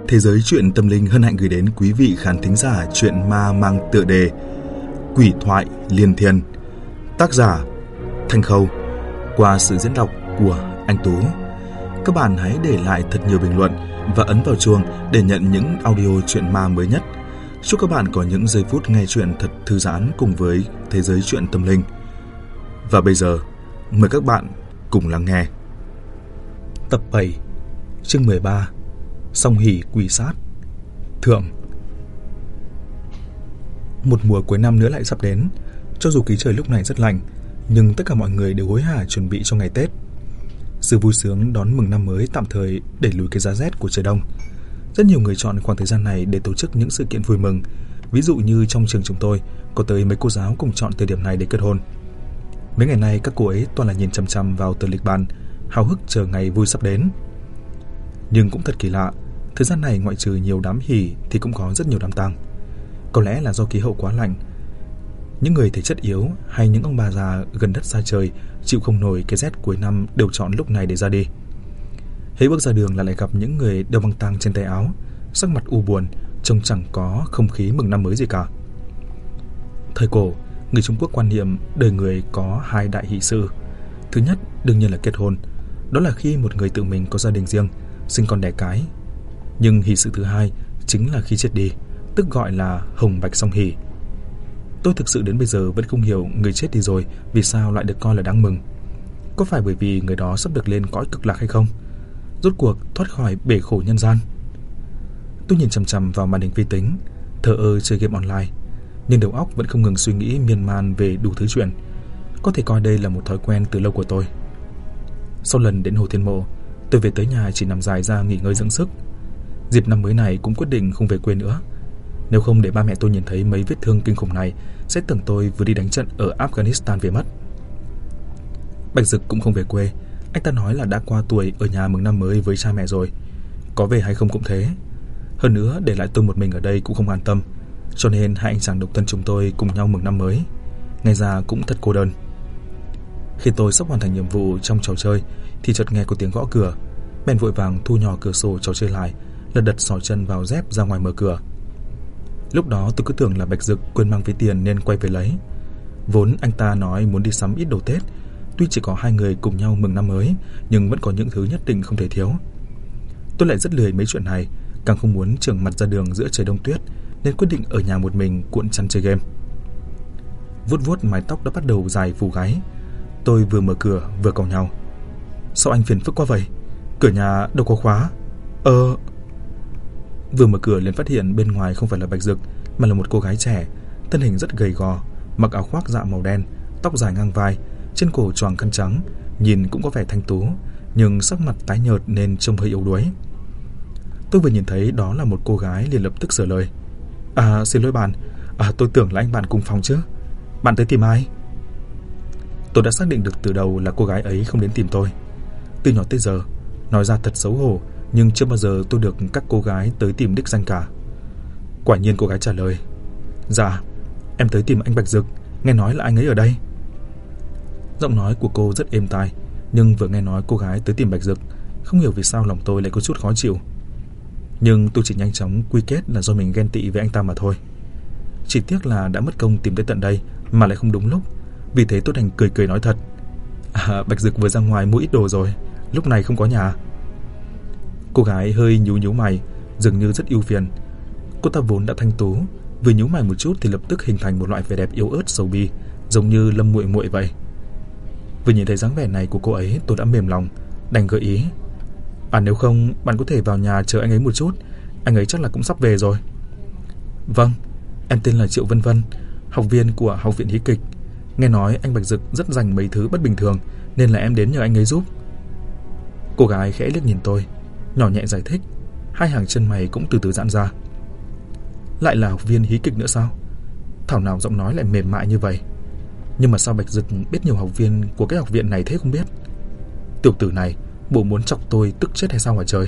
Thế giới truyện tâm linh hân hạnh gửi đến quý vị khán thính giả truyện ma mang tựa đề Quỷ thoại liên thiên, tác giả Thanh Khâu, qua sự diễn đọc của anh Tú. Các bạn hãy để lại thật nhiều bình luận và ấn vào chuông để nhận những audio truyện ma mới nhất. Chúc các bạn có những giây phút nghe truyện thật thư giãn cùng với thế giới truyện tâm linh. Và bây giờ, mời các bạn cùng lắng nghe. Tập 7, chương 13, Song hỷ quỷ sát. Thượng. Một mùa cuối năm nữa lại sắp đến. Cho dù khí trời lúc này rất lạnh, nhưng tất cả mọi người đều hối hả chuẩn bị cho ngày Tết. Sự vui sướng đón mừng năm mới tạm thời đẩy lùi cái giá rét của trời đông. Rất nhiều người chọn khoảng thời gian này để tổ chức những sự kiện vui mừng. Ví dụ như trong trường chúng tôi, có tới mấy cô giáo cùng chọn thời điểm này để kết hôn. Mấy ngày nay các cô ấy toàn là nhìn chằm chằm vào tờ lịch bàn, háo hức chờ ngày vui sắp đến. Nhưng cũng thật kỳ lạ, thời gian này ngoại trừ nhiều đám hỉ thì cũng có rất nhiều đám tang. Có lẽ là do khí hậu quá lạnh, những người thể chất yếu hay những ông bà già gần đất xa trời chịu không nổi cái rét cuối năm đều chọn lúc này để ra đi. Hễ bước ra đường là lại gặp những người đeo băng tang trên tay áo, sắc mặt u buồn, trông chẳng có không khí mừng năm mới gì cả. Thời cổ, người Trung Quốc quan niệm đời người có hai đại hỷ sự. Thứ nhất đương nhiên là kết hôn, đó là khi một người tự mình có gia đình riêng, sinh con đẻ cái. Nhưng hỷ sự thứ hai chính là khi chết đi, tức gọi là hồng bạch song hỷ. Tôi thực sự đến bây giờ vẫn không hiểu người chết đi rồi vì sao lại được coi là đáng mừng. Có phải bởi vì người đó sắp được lên cõi cực lạc hay không? Rốt cuộc thoát khỏi bể khổ nhân gian. Tôi nhìn chằm chằm vào màn hình vi tính, thờ ơ chơi game online, nhưng đầu óc vẫn không ngừng suy nghĩ miên man về đủ thứ chuyện. Có thể coi đây là một thói quen từ lâu của tôi. Sau lần đến Hồ Thiên Mộ, tôi về tới nhà chỉ nằm dài ra nghỉ ngơi dưỡng sức. Dịp năm mới này cũng quyết định không về quê nữa. Nếu không để ba mẹ tôi nhìn thấy mấy vết thương kinh khủng này, sẽ tưởng tôi vừa đi đánh trận ở Afghanistan về mất. Bạch Dực cũng không về quê. Anh ta nói là đã qua tuổi ở nhà mừng năm mới với cha mẹ rồi. Có về hay không cũng thế. Hơn nữa để lại tôi một mình ở đây cũng không an tâm, cho nên hai anh chàng độc thân chúng tôi cùng nhau mừng năm mới. Ngày già cũng thật cô đơn. Khi tôi sắp hoàn thành nhiệm vụ trong trò chơi thì chợt nghe có tiếng gõ cửa. Bèn vội vàng thu nhỏ cửa sổ trò chơi lại, lật đật xỏ chân vào dép ra ngoài mở cửa. Lúc đó tôi cứ tưởng là Bạch Dực quên mang ví tiền nên quay về lấy. Vốn anh ta nói muốn đi sắm ít đồ Tết. Tuy chỉ có hai người cùng nhau mừng năm mới, nhưng vẫn có những thứ nhất định không thể thiếu. Tôi lại rất lười mấy chuyện này, càng không muốn trườn mặt ra đường giữa trời đông tuyết, nên quyết định ở nhà một mình cuộn chăn chơi game. Vuốt vuốt mái tóc đã bắt đầu dài phủ gáy, tôi vừa mở cửa vừa cau nhau. Sao anh phiền phức quá vậy? Cửa nhà đâu có khóa. Vừa mở cửa liền phát hiện bên ngoài không phải là Bạch Dực, mà là một cô gái trẻ, thân hình rất gầy gò, mặc áo khoác dạ màu đen, tóc dài ngang vai, trên cổ choàng khăn trắng, nhìn cũng có vẻ thanh tú, nhưng sắc mặt tái nhợt nên trông hơi yếu đuối. Tôi vừa nhìn thấy đó là một cô gái liền lập tức sửa lời. Xin lỗi bạn, tôi tưởng là anh bạn cùng phòng chứ. Bạn tới tìm ai? Tôi đã xác định được từ đầu là cô gái ấy không đến tìm tôi. Từ nhỏ tới giờ, nói ra thật xấu hổ, nhưng chưa bao giờ tôi được các cô gái tới tìm đích danh cả. Quả nhiên cô gái trả lời. Dạ, em tới tìm anh Bạch Dực, nghe nói là anh ấy ở đây. Giọng nói của cô rất êm tai, nhưng vừa nghe nói cô gái tới tìm Bạch Dực, không hiểu vì sao lòng tôi lại có chút khó chịu. Nhưng tôi chỉ nhanh chóng quy kết là do mình ghen tị với anh ta mà thôi. Chỉ tiếc là đã mất công tìm tới tận đây mà lại không đúng lúc, vì thế tôi đành cười cười nói thật. Bạch Dực vừa ra ngoài mua ít đồ rồi, lúc này không có nhà. Cô gái hơi nhíu nhíu mày, dường như rất ưu phiền. Cô ta vốn đã thanh tú, vừa nhíu mày một chút thì lập tức hình thành một loại vẻ đẹp yếu ớt sầu bi, giống như Lâm Muội Muội vậy. Vừa nhìn thấy dáng vẻ này của cô ấy, tôi đã mềm lòng, đành gợi ý. Nếu không, bạn có thể vào nhà chờ anh ấy một chút, anh ấy chắc là cũng sắp về rồi. Vâng, em tên là Triệu Vân Vân, học viên của Học viện Hí kịch. Nghe nói anh Bạch Dực rất dành mấy thứ bất bình thường, nên là em đến nhờ anh ấy giúp. Cô gái khẽ liếc nhìn tôi, nhỏ nhẹ giải thích, hai hàng chân mày cũng từ từ giãn ra. Lại là học viên hí kịch nữa sao? Thảo nào giọng nói lại mềm mại như vậy. Nhưng mà sao Bạch Dực biết nhiều học viên của cái học viện này thế không biết? Tiểu tử này bộ muốn chọc tôi tức chết hay sao hả trời?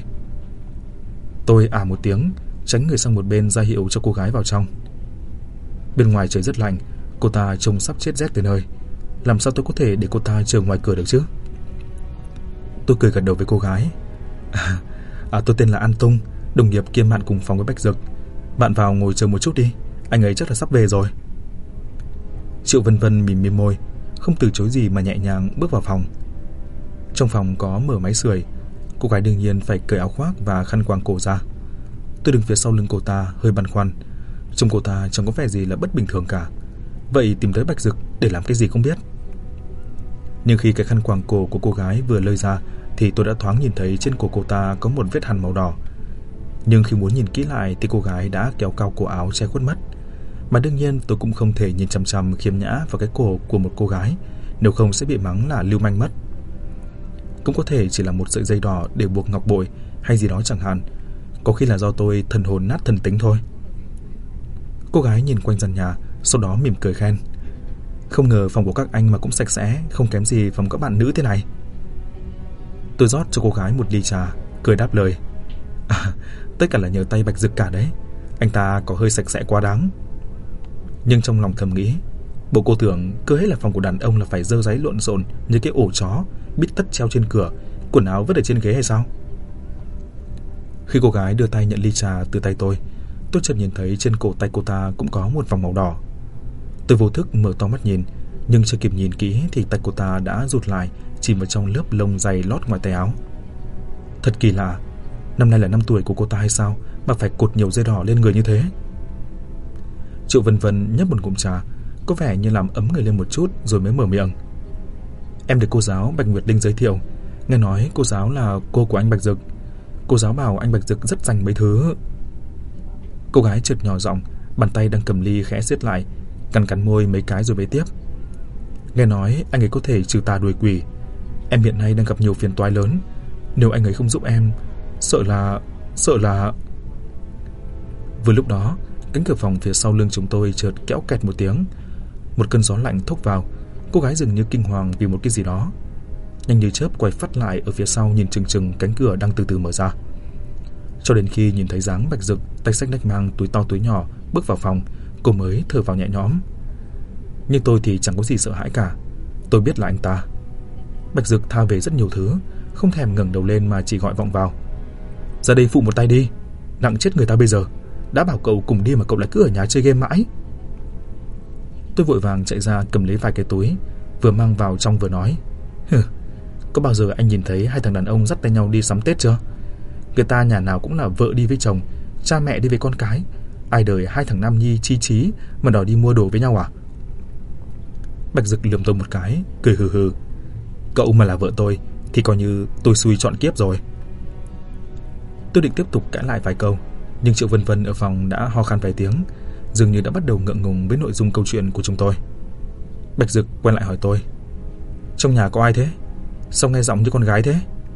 Tôi một tiếng, tránh người sang một bên ra hiệu cho cô gái vào trong. Bên ngoài trời rất lạnh, cô ta trông sắp chết rét tới nơi. Làm sao tôi có thể để cô ta chờ ngoài cửa được chứ? Tôi cười gật đầu với cô gái. Tôi tên là An Tung, đồng nghiệp kiêm bạn cùng phòng với Bạch Dực. Bạn vào ngồi chờ một chút đi, anh ấy chắc là sắp về rồi. Triệu Vân Vân mỉm mím môi, không từ chối gì mà nhẹ nhàng bước vào phòng. Trong phòng có mở máy sưởi, cô gái đương nhiên phải cởi áo khoác và khăn quàng cổ ra. Tôi đứng phía sau lưng cô ta hơi băn khoăn, trông cô ta chẳng có vẻ gì là bất bình thường cả. Vậy tìm tới Bạch Dực để làm cái gì không biết. Nhưng khi cái khăn quàng cổ của cô gái vừa lơi ra thì tôi đã thoáng nhìn thấy trên cổ cô ta có một vết hằn màu đỏ. Nhưng khi muốn nhìn kỹ lại thì cô gái đã kéo cao cổ áo che khuất mắt. Mà đương nhiên tôi cũng không thể nhìn chằm chằm khiêm nhã vào cái cổ của một cô gái, nếu không sẽ bị mắng là lưu manh mất. Cũng có thể chỉ là một sợi dây đỏ để buộc ngọc bội hay gì đó chẳng hạn. Có khi là do tôi thần hồn nát thần tính thôi. Cô gái nhìn quanh gian nhà, sau đó mỉm cười khen: "Không ngờ phòng của các anh mà cũng sạch sẽ, không kém gì phòng các bạn nữ thế này." Tôi rót cho cô gái một ly trà, cười đáp lời: "Tất cả là nhờ tay Bạch Dực cả đấy. Anh ta có hơi sạch sẽ quá đáng." Nhưng trong lòng thầm nghĩ, bộ cô tưởng cứ hết là phòng của đàn ông là phải dơ dáy lộn xộn như cái ổ chó, bít tất treo trên cửa, quần áo vứt ở trên ghế hay sao? Khi cô gái đưa tay nhận ly trà từ tay tôi chợt nhìn thấy trên cổ tay cô ta cũng có một vòng màu đỏ. Tôi vô thức mở to mắt nhìn, nhưng chưa kịp nhìn kỹ thì tay cô ta đã rụt lại, chìm vào trong lớp lông dày lót ngoài tay áo. Thật kỳ lạ, năm nay là năm tuổi của cô ta hay sao mà phải cột nhiều dây đỏ lên người như thế? Triệu Vân Vân nhấp một ngụm trà, có vẻ như làm ấm người lên một chút rồi mới mở miệng: "Em được cô giáo Bạch Nguyệt Linh giới thiệu, nghe nói cô giáo là cô của anh Bạch Dực. Cô giáo bảo anh Bạch Dực rất dành mấy thứ." Cô gái chợt nhỏ giọng, bàn tay đang cầm ly khẽ siết lại, cắn môi mấy cái rồi bế tiếp: "Nghe nói anh ấy có thể trừ tà đuổi quỷ. Em hiện nay đang gặp nhiều phiền toái lớn, nếu anh ấy không giúp em, sợ là..." Vừa lúc đó, cánh cửa phòng phía sau lưng chúng tôi chợt kéo kẹt một tiếng. Một cơn gió lạnh thốc vào. Cô gái dường như kinh hoàng vì một cái gì đó, nhanh như chớp quay phắt lại ở phía sau, nhìn chừng chừng cánh cửa đang từ từ mở ra. Cho đến khi nhìn thấy dáng Bạch Dực tay xách nách mang túi to túi nhỏ bước vào phòng, cô mới thở vào nhẹ nhõm. Nhưng tôi thì chẳng có gì sợ hãi cả. Tôi biết là anh ta. Bạch Dực tha về rất nhiều thứ, không thèm ngẩng đầu lên mà chỉ gọi vọng vào: "Ra đây phụ một tay đi, nặng chết người ta bây giờ. Đã bảo cậu cùng đi mà cậu lại cứ ở nhà chơi game mãi." Tôi vội vàng chạy ra cầm lấy vài cái túi, vừa mang vào trong vừa nói: "Có bao giờ anh nhìn thấy hai thằng đàn ông dắt tay nhau đi sắm Tết chưa? Người ta nhà nào cũng là vợ đi với chồng, cha mẹ đi với con cái, ai đời hai thằng nam nhi chi trí mà đòi đi mua đồ với nhau à?" Bạch Dực lườm tôi một cái, cười hừ hừ: "Cậu mà là vợ tôi thì coi như tôi xui trọn kiếp rồi." Tôi định tiếp tục cãi lại vài câu, nhưng Triệu Vân Vân ở phòng đã ho khan vài tiếng, dường như đã bắt đầu ngượng ngùng với nội dung câu chuyện của chúng tôi. Bạch Dực quay lại hỏi tôi: "Trong nhà có ai thế? Sao nghe giọng như con gái thế?"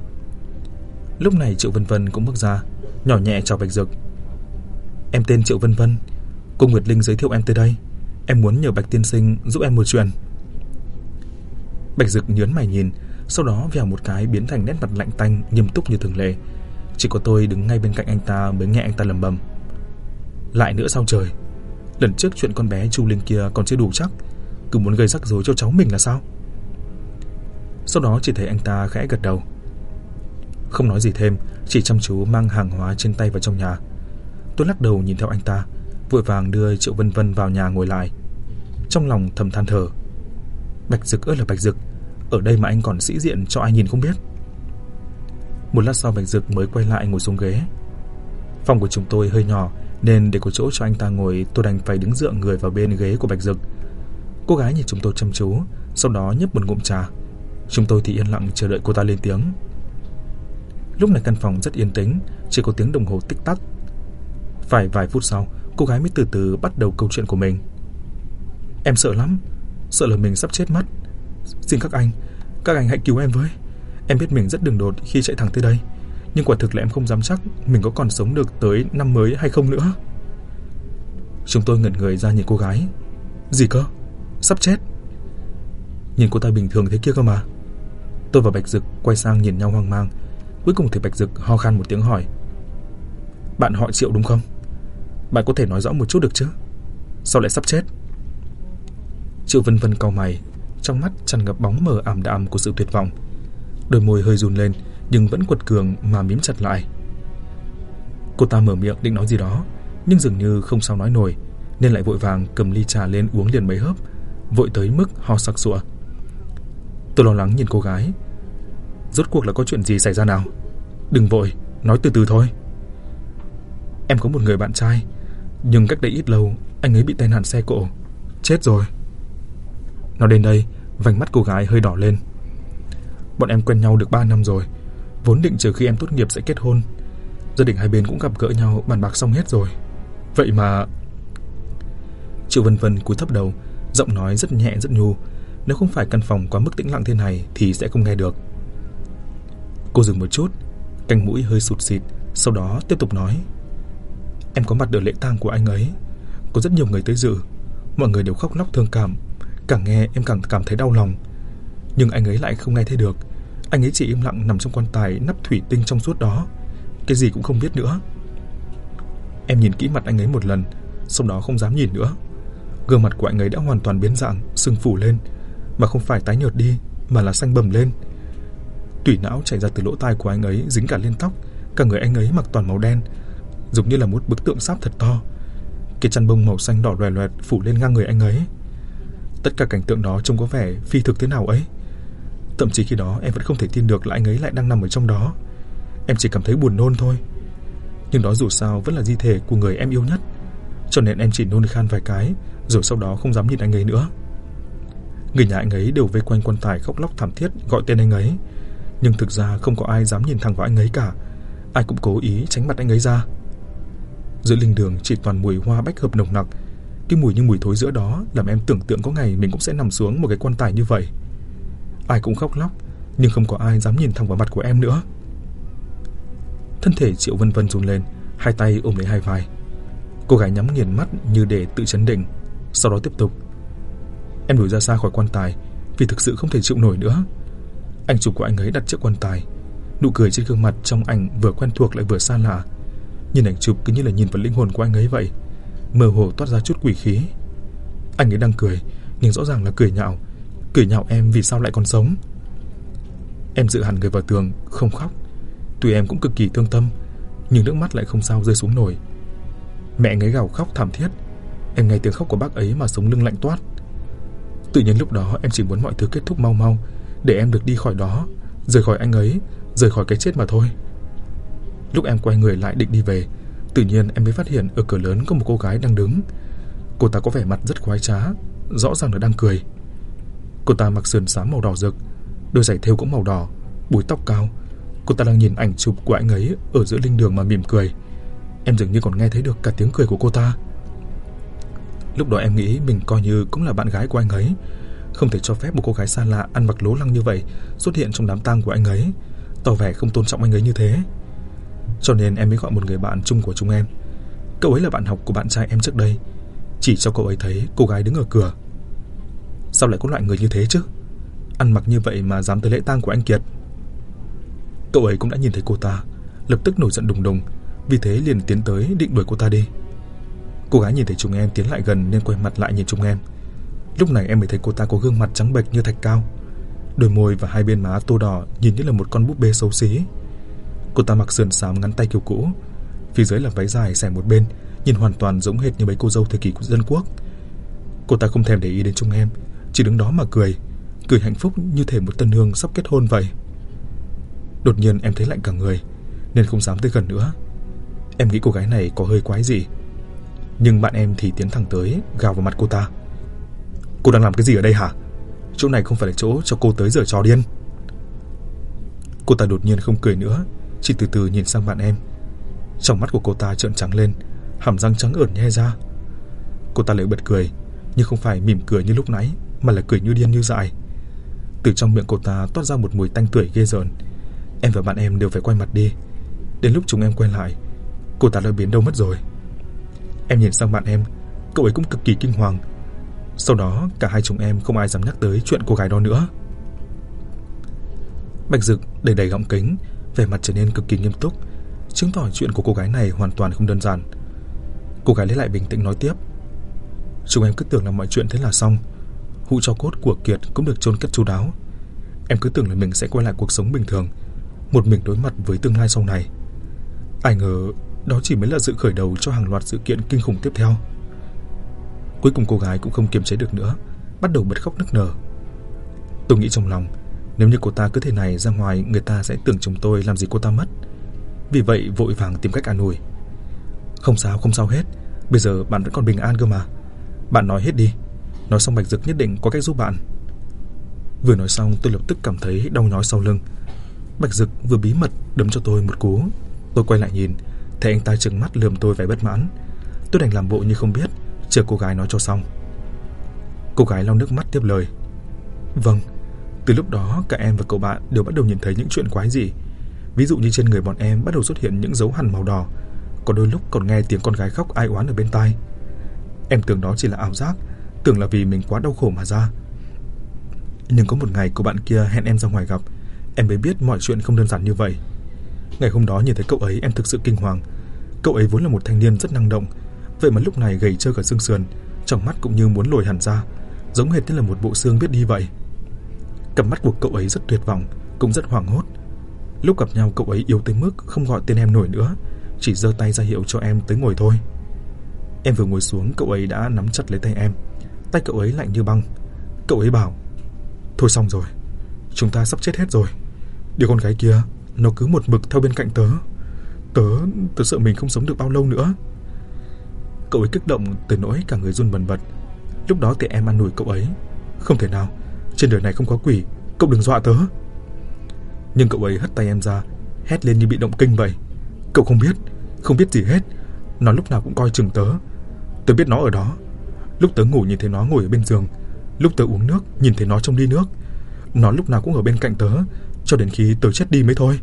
Lúc này Triệu Vân Vân cũng bước ra, nhỏ nhẹ chào Bạch Dực: "Em tên Triệu Vân Vân, cô Nguyệt Linh giới thiệu em tới đây. Em muốn nhờ Bạch tiên sinh giúp em một chuyện." Bạch Dực nhướng mày nhìn, sau đó vèo một cái biến thành nét mặt lạnh tanh nghiêm túc như thường lệ. Chỉ có tôi đứng ngay bên cạnh anh ta mới nghe anh ta lẩm bẩm: "Lại nữa sao trời? Lần trước chuyện con bé Chu Linh kia còn chưa đủ chắc, cứ muốn gây rắc rối cho cháu mình là sao?" Sau đó chỉ thấy anh ta khẽ gật đầu, không nói gì thêm, chỉ chăm chú mang hàng hóa trên tay vào trong nhà. Tôi lắc đầu nhìn theo anh ta, vội vàng đưa Triệu Vân Vân vào nhà ngồi lại. Trong lòng thầm than thở: Bạch Dực ơi là Bạch Dực, ở đây mà anh còn sĩ diện cho ai nhìn không biết. Một lát sau Bạch Dực mới quay lại ngồi xuống ghế. Phòng của chúng tôi hơi nhỏ nên để có chỗ cho anh ta ngồi, tôi đành phải đứng dựa người vào bên ghế của Bạch Dực. Cô gái nhìn chúng tôi chăm chú, sau đó nhấp một ngụm trà. Chúng tôi thì yên lặng chờ đợi cô ta lên tiếng. Lúc này căn phòng rất yên tĩnh, chỉ có tiếng đồng hồ tích tắc. Phải vài phút sau, cô gái mới từ từ bắt đầu câu chuyện của mình. Em sợ lắm, sợ là mình sắp chết mất. Xin các anh hãy cứu em với. Em biết mình rất đường đột khi chạy thẳng tới đây, nhưng quả thực là em không dám chắc mình có còn sống được tới năm mới hay không nữa. Chúng tôi ngẩn người ra nhìn cô gái. Gì cơ? Sắp chết? Nhìn cô ta bình thường thế kia cơ mà. Tôi và Bạch Dực quay sang nhìn nhau hoang mang. Cuối cùng thì Bạch Dực ho khan một tiếng hỏi: Bạn họ Triệu đúng không? Bạn có thể nói rõ một chút được chứ? Sao lại sắp chết? Triệu Vân Vân cau mày, trong mắt tràn ngập bóng mờ ảm đạm của sự tuyệt vọng. Đôi môi hơi run lên nhưng vẫn quật cường mà mím chặt lại. Cô ta mở miệng định nói gì đó, nhưng dường như không sao nói nổi, nên lại vội vàng cầm ly trà lên uống liền mấy hớp, vội tới mức ho sặc sụa. Tôi lo lắng nhìn cô gái. Rốt cuộc là có chuyện gì xảy ra nào? Đừng vội, nói từ từ thôi. Em có một người bạn trai, nhưng cách đây ít lâu anh ấy bị tai nạn xe cộ, chết rồi. Nói đến đây, vành mắt cô gái hơi đỏ lên. Bọn em quen nhau được 3 năm rồi, vốn định chờ khi em tốt nghiệp sẽ kết hôn. Gia đình hai bên cũng gặp gỡ nhau bàn bạc xong hết rồi. Vậy mà... Triệu Vân Vân cúi thấp đầu, giọng nói rất nhẹ rất nhu. Nếu không phải căn phòng quá mức tĩnh lặng thế này thì sẽ không nghe được. Cô dừng một chút, cánh mũi hơi sụt sịt, sau đó tiếp tục nói. Em có mặt ở lễ tang của anh ấy, có rất nhiều người tới dự, mọi người đều khóc lóc thương cảm. Càng nghe em càng cảm thấy đau lòng. Nhưng anh ấy lại không nghe thấy được. Anh ấy chỉ im lặng nằm trong quan tài nắp thủy tinh trong suốt đó, cái gì cũng không biết nữa. Em nhìn kỹ mặt anh ấy một lần, sau đó không dám nhìn nữa. Gương mặt của anh ấy đã hoàn toàn biến dạng, sưng phủ lên, mà không phải tái nhợt đi, mà là xanh bầm lên. Tủy não chảy ra từ lỗ tai của anh ấy, dính cả lên tóc. Cả người anh ấy mặc toàn màu đen, giống như là một bức tượng sáp thật to. Cái chăn bông màu xanh đỏ loè loẹt phủ lên ngang người anh ấy. Tất cả cảnh tượng đó trông có vẻ phi thực thế nào ấy. Thậm chí khi đó em vẫn không thể tin được là anh ấy lại đang nằm ở trong đó. Em chỉ cảm thấy buồn nôn thôi. Nhưng đó dù sao vẫn là di thể của người em yêu nhất, cho nên em chỉ nôn khan vài cái, rồi sau đó không dám nhìn anh ấy nữa. Người nhà anh ấy đều vây quanh quan tài khóc lóc thảm thiết gọi tên anh ấy, nhưng thực ra không có ai dám nhìn thẳng vào anh ấy cả. Ai cũng cố ý tránh mặt anh ấy ra. Giữa linh đường chỉ toàn mùi hoa bách hợp nồng nặc. Cái mùi như mùi thối giữa đó làm em tưởng tượng có ngày mình cũng sẽ nằm xuống một cái quan tài như vậy. Ai cũng khóc lóc, nhưng không có ai dám nhìn thẳng vào mặt của em nữa. Thân thể Triệu Vân Vân run lên, hai tay ôm lấy hai vai. Cô gái nhắm nghiền mắt như để tự trấn định, sau đó tiếp tục. Em lùi ra xa khỏi quan tài vì thực sự không thể chịu nổi nữa. Ảnh chụp của anh ấy đặt trước quan tài, nụ cười trên gương mặt trong ảnh vừa quen thuộc lại vừa xa lạ. Nhìn ảnh chụp cứ như là nhìn vào linh hồn của anh ấy vậy, mơ hồ toát ra chút quỷ khí. Anh ấy đang cười, nhưng rõ ràng là cười nhạo em vì sao lại còn sống. Em dựa hẳn người vào tường, không khóc. Tuy em cũng cực kỳ thương tâm, nhưng nước mắt lại không sao rơi xuống nổi. Mẹ anh ấy gào khóc thảm thiết. Em nghe tiếng khóc của bác ấy mà sống lưng lạnh toát. Tự nhiên lúc đó em chỉ muốn mọi thứ kết thúc mau mau, để em được đi khỏi đó, rời khỏi anh ấy, rời khỏi cái chết mà thôi. Lúc em quay người lại định đi về, tự nhiên em mới phát hiện ở cửa lớn có một cô gái đang đứng. Cô ta có vẻ mặt rất khoái trá, rõ ràng là đang cười. Cô ta mặc sườn xám màu đỏ rực, đôi giày thêu cũng màu đỏ, búi tóc cao. Cô ta đang nhìn ảnh chụp của anh ấy ở giữa linh đường mà mỉm cười. Em dường như còn nghe thấy được cả tiếng cười của cô ta. Lúc đó em nghĩ mình coi như cũng là bạn gái của anh ấy, không thể cho phép một cô gái xa lạ ăn mặc lố lăng như vậy xuất hiện trong đám tang của anh ấy, tỏ vẻ không tôn trọng anh ấy như thế. Cho nên em mới gọi một người bạn chung của chúng em. Cậu ấy là bạn học của bạn trai em trước đây, chỉ cho cậu ấy thấy cô gái đứng ở cửa. Sao lại có loại người như thế chứ? Ăn mặc như vậy mà dám tới lễ tang của anh Kiệt. Cậu ấy cũng đã nhìn thấy cô ta, lập tức nổi giận đùng đùng, vì thế liền tiến tới định đuổi cô ta đi. Cô gái nhìn thấy chúng em tiến lại gần nên quay mặt lại nhìn chúng em. Lúc này em mới thấy cô ta có gương mặt trắng bệch như thạch cao, đôi môi và hai bên má tô đỏ nhìn như là một con búp bê xấu xí. Cô ta mặc sườn xám ngắn tay kiểu cũ, phía dưới là váy dài xẻ một bên, nhìn hoàn toàn giống hệt như mấy cô dâu thời kỳ của dân quốc. Cô ta không thèm để ý đến chúng em, chỉ đứng đó mà cười hạnh phúc như thể một tân hương sắp kết hôn vậy. Đột nhiên em thấy lạnh cả người, nên không dám tới gần nữa. Em nghĩ cô gái này có hơi quái gì. Nhưng bạn em thì tiến thẳng tới, gào vào mặt cô ta. Cô đang làm cái gì ở đây hả? Chỗ này không phải là chỗ cho cô tới giở trò điên. Cô ta đột nhiên không cười nữa, chỉ từ từ nhìn sang bạn em. Trong mắt của cô ta trợn trắng lên, hàm răng trắng ởn nhe ra. Cô ta lại bật cười, nhưng không phải mỉm cười như lúc nãy, mà là cười như điên như dại. Từ trong miệng cô ta toát ra một mùi tanh tưởi ghê rợn. Em và bạn em đều phải quay mặt đi. Đến lúc chúng em quay lại, cô ta đã biến đâu mất rồi. Em nhìn sang bạn em, cậu ấy cũng cực kỳ kinh hoàng. Sau đó cả hai chúng em không ai dám nhắc tới chuyện cô gái đó nữa. Bạch Dực đầy đầy gọng kính, vẻ mặt trở nên cực kỳ nghiêm túc, chứng tỏ chuyện của cô gái này hoàn toàn không đơn giản. Cô gái lấy lại bình tĩnh nói tiếp. Chúng em cứ tưởng là mọi chuyện thế là xong, hũ tro cốt của Kiệt cũng được chôn cất chu đáo. Em cứ tưởng là mình sẽ quay lại cuộc sống bình thường, một mình đối mặt với tương lai sau này. Ai ngờ đó chỉ mới là sự khởi đầu cho hàng loạt sự kiện kinh khủng tiếp theo. Cuối cùng cô gái cũng không kiềm chế được nữa, bắt đầu bật khóc nức nở. Tôi nghĩ trong lòng, nếu như cô ta cứ thế này ra ngoài, người ta sẽ tưởng chúng tôi làm gì cô ta mất. Vì vậy vội vàng tìm cách an ủi. Không sao hết, bây giờ bạn vẫn còn bình an cơ mà. Bạn nói hết đi. Nói xong Bạch Dực nhất định có cách giúp bạn. Vừa nói xong tôi lập tức cảm thấy đau nhói sau lưng. Bạch Dực vừa bí mật đấm cho tôi một cú. Tôi quay lại nhìn, thấy anh ta trừng mắt lườm tôi vẻ bất mãn. Tôi đành làm bộ như không biết, chờ cô gái nói cho xong. Cô gái lau nước mắt tiếp lời. Vâng, từ lúc đó cả em và cậu bạn đều bắt đầu nhìn thấy những chuyện quái dị. Ví dụ như trên người bọn em bắt đầu xuất hiện những dấu hằn màu đỏ, có đôi lúc còn nghe tiếng con gái khóc ai oán ở bên tai. Em tưởng đó chỉ là ảo giác, tưởng là vì mình quá đau khổ mà ra. Nhưng có một ngày cô bạn kia hẹn em ra ngoài gặp, em mới biết mọi chuyện không đơn giản như vậy. Ngày hôm đó nhìn thấy cậu ấy em thực sự kinh hoàng. Cậu ấy vốn là một thanh niên rất năng động, vậy mà lúc này gầy trơ cả xương sườn, trong mắt cũng như muốn lồi hẳn ra, giống hệt như là một bộ xương biết đi vậy. Cặp mắt của cậu ấy rất tuyệt vọng, cũng rất hoảng hốt. Lúc gặp nhau cậu ấy yếu tới mức không gọi tên em nổi nữa, chỉ giơ tay ra hiệu cho em tới ngồi thôi. Em vừa ngồi xuống cậu ấy đã nắm chặt lấy tay em. Tay cậu ấy lạnh như băng. Cậu ấy bảo: Thôi xong rồi, chúng ta sắp chết hết rồi. Đứa con gái kia nó cứ một mực theo bên cạnh tớ. Tớ sợ mình không sống được bao lâu nữa. Cậu ấy kích động tới nỗi cả người run bần bật. Lúc đó thì em an ủi cậu ấy: Không thể nào, trên đời này không có quỷ, cậu đừng dọa tớ. Nhưng cậu ấy hất tay em ra, hét lên như bị động kinh vậy: Cậu không biết gì hết. Nó lúc nào cũng coi chừng tớ. Tớ biết nó ở đó. Lúc tớ ngủ nhìn thấy nó ngồi ở bên giường, lúc tớ uống nước nhìn thấy nó trong ly nước. Nó lúc nào cũng ở bên cạnh tớ, cho đến khi tớ chết đi mới thôi.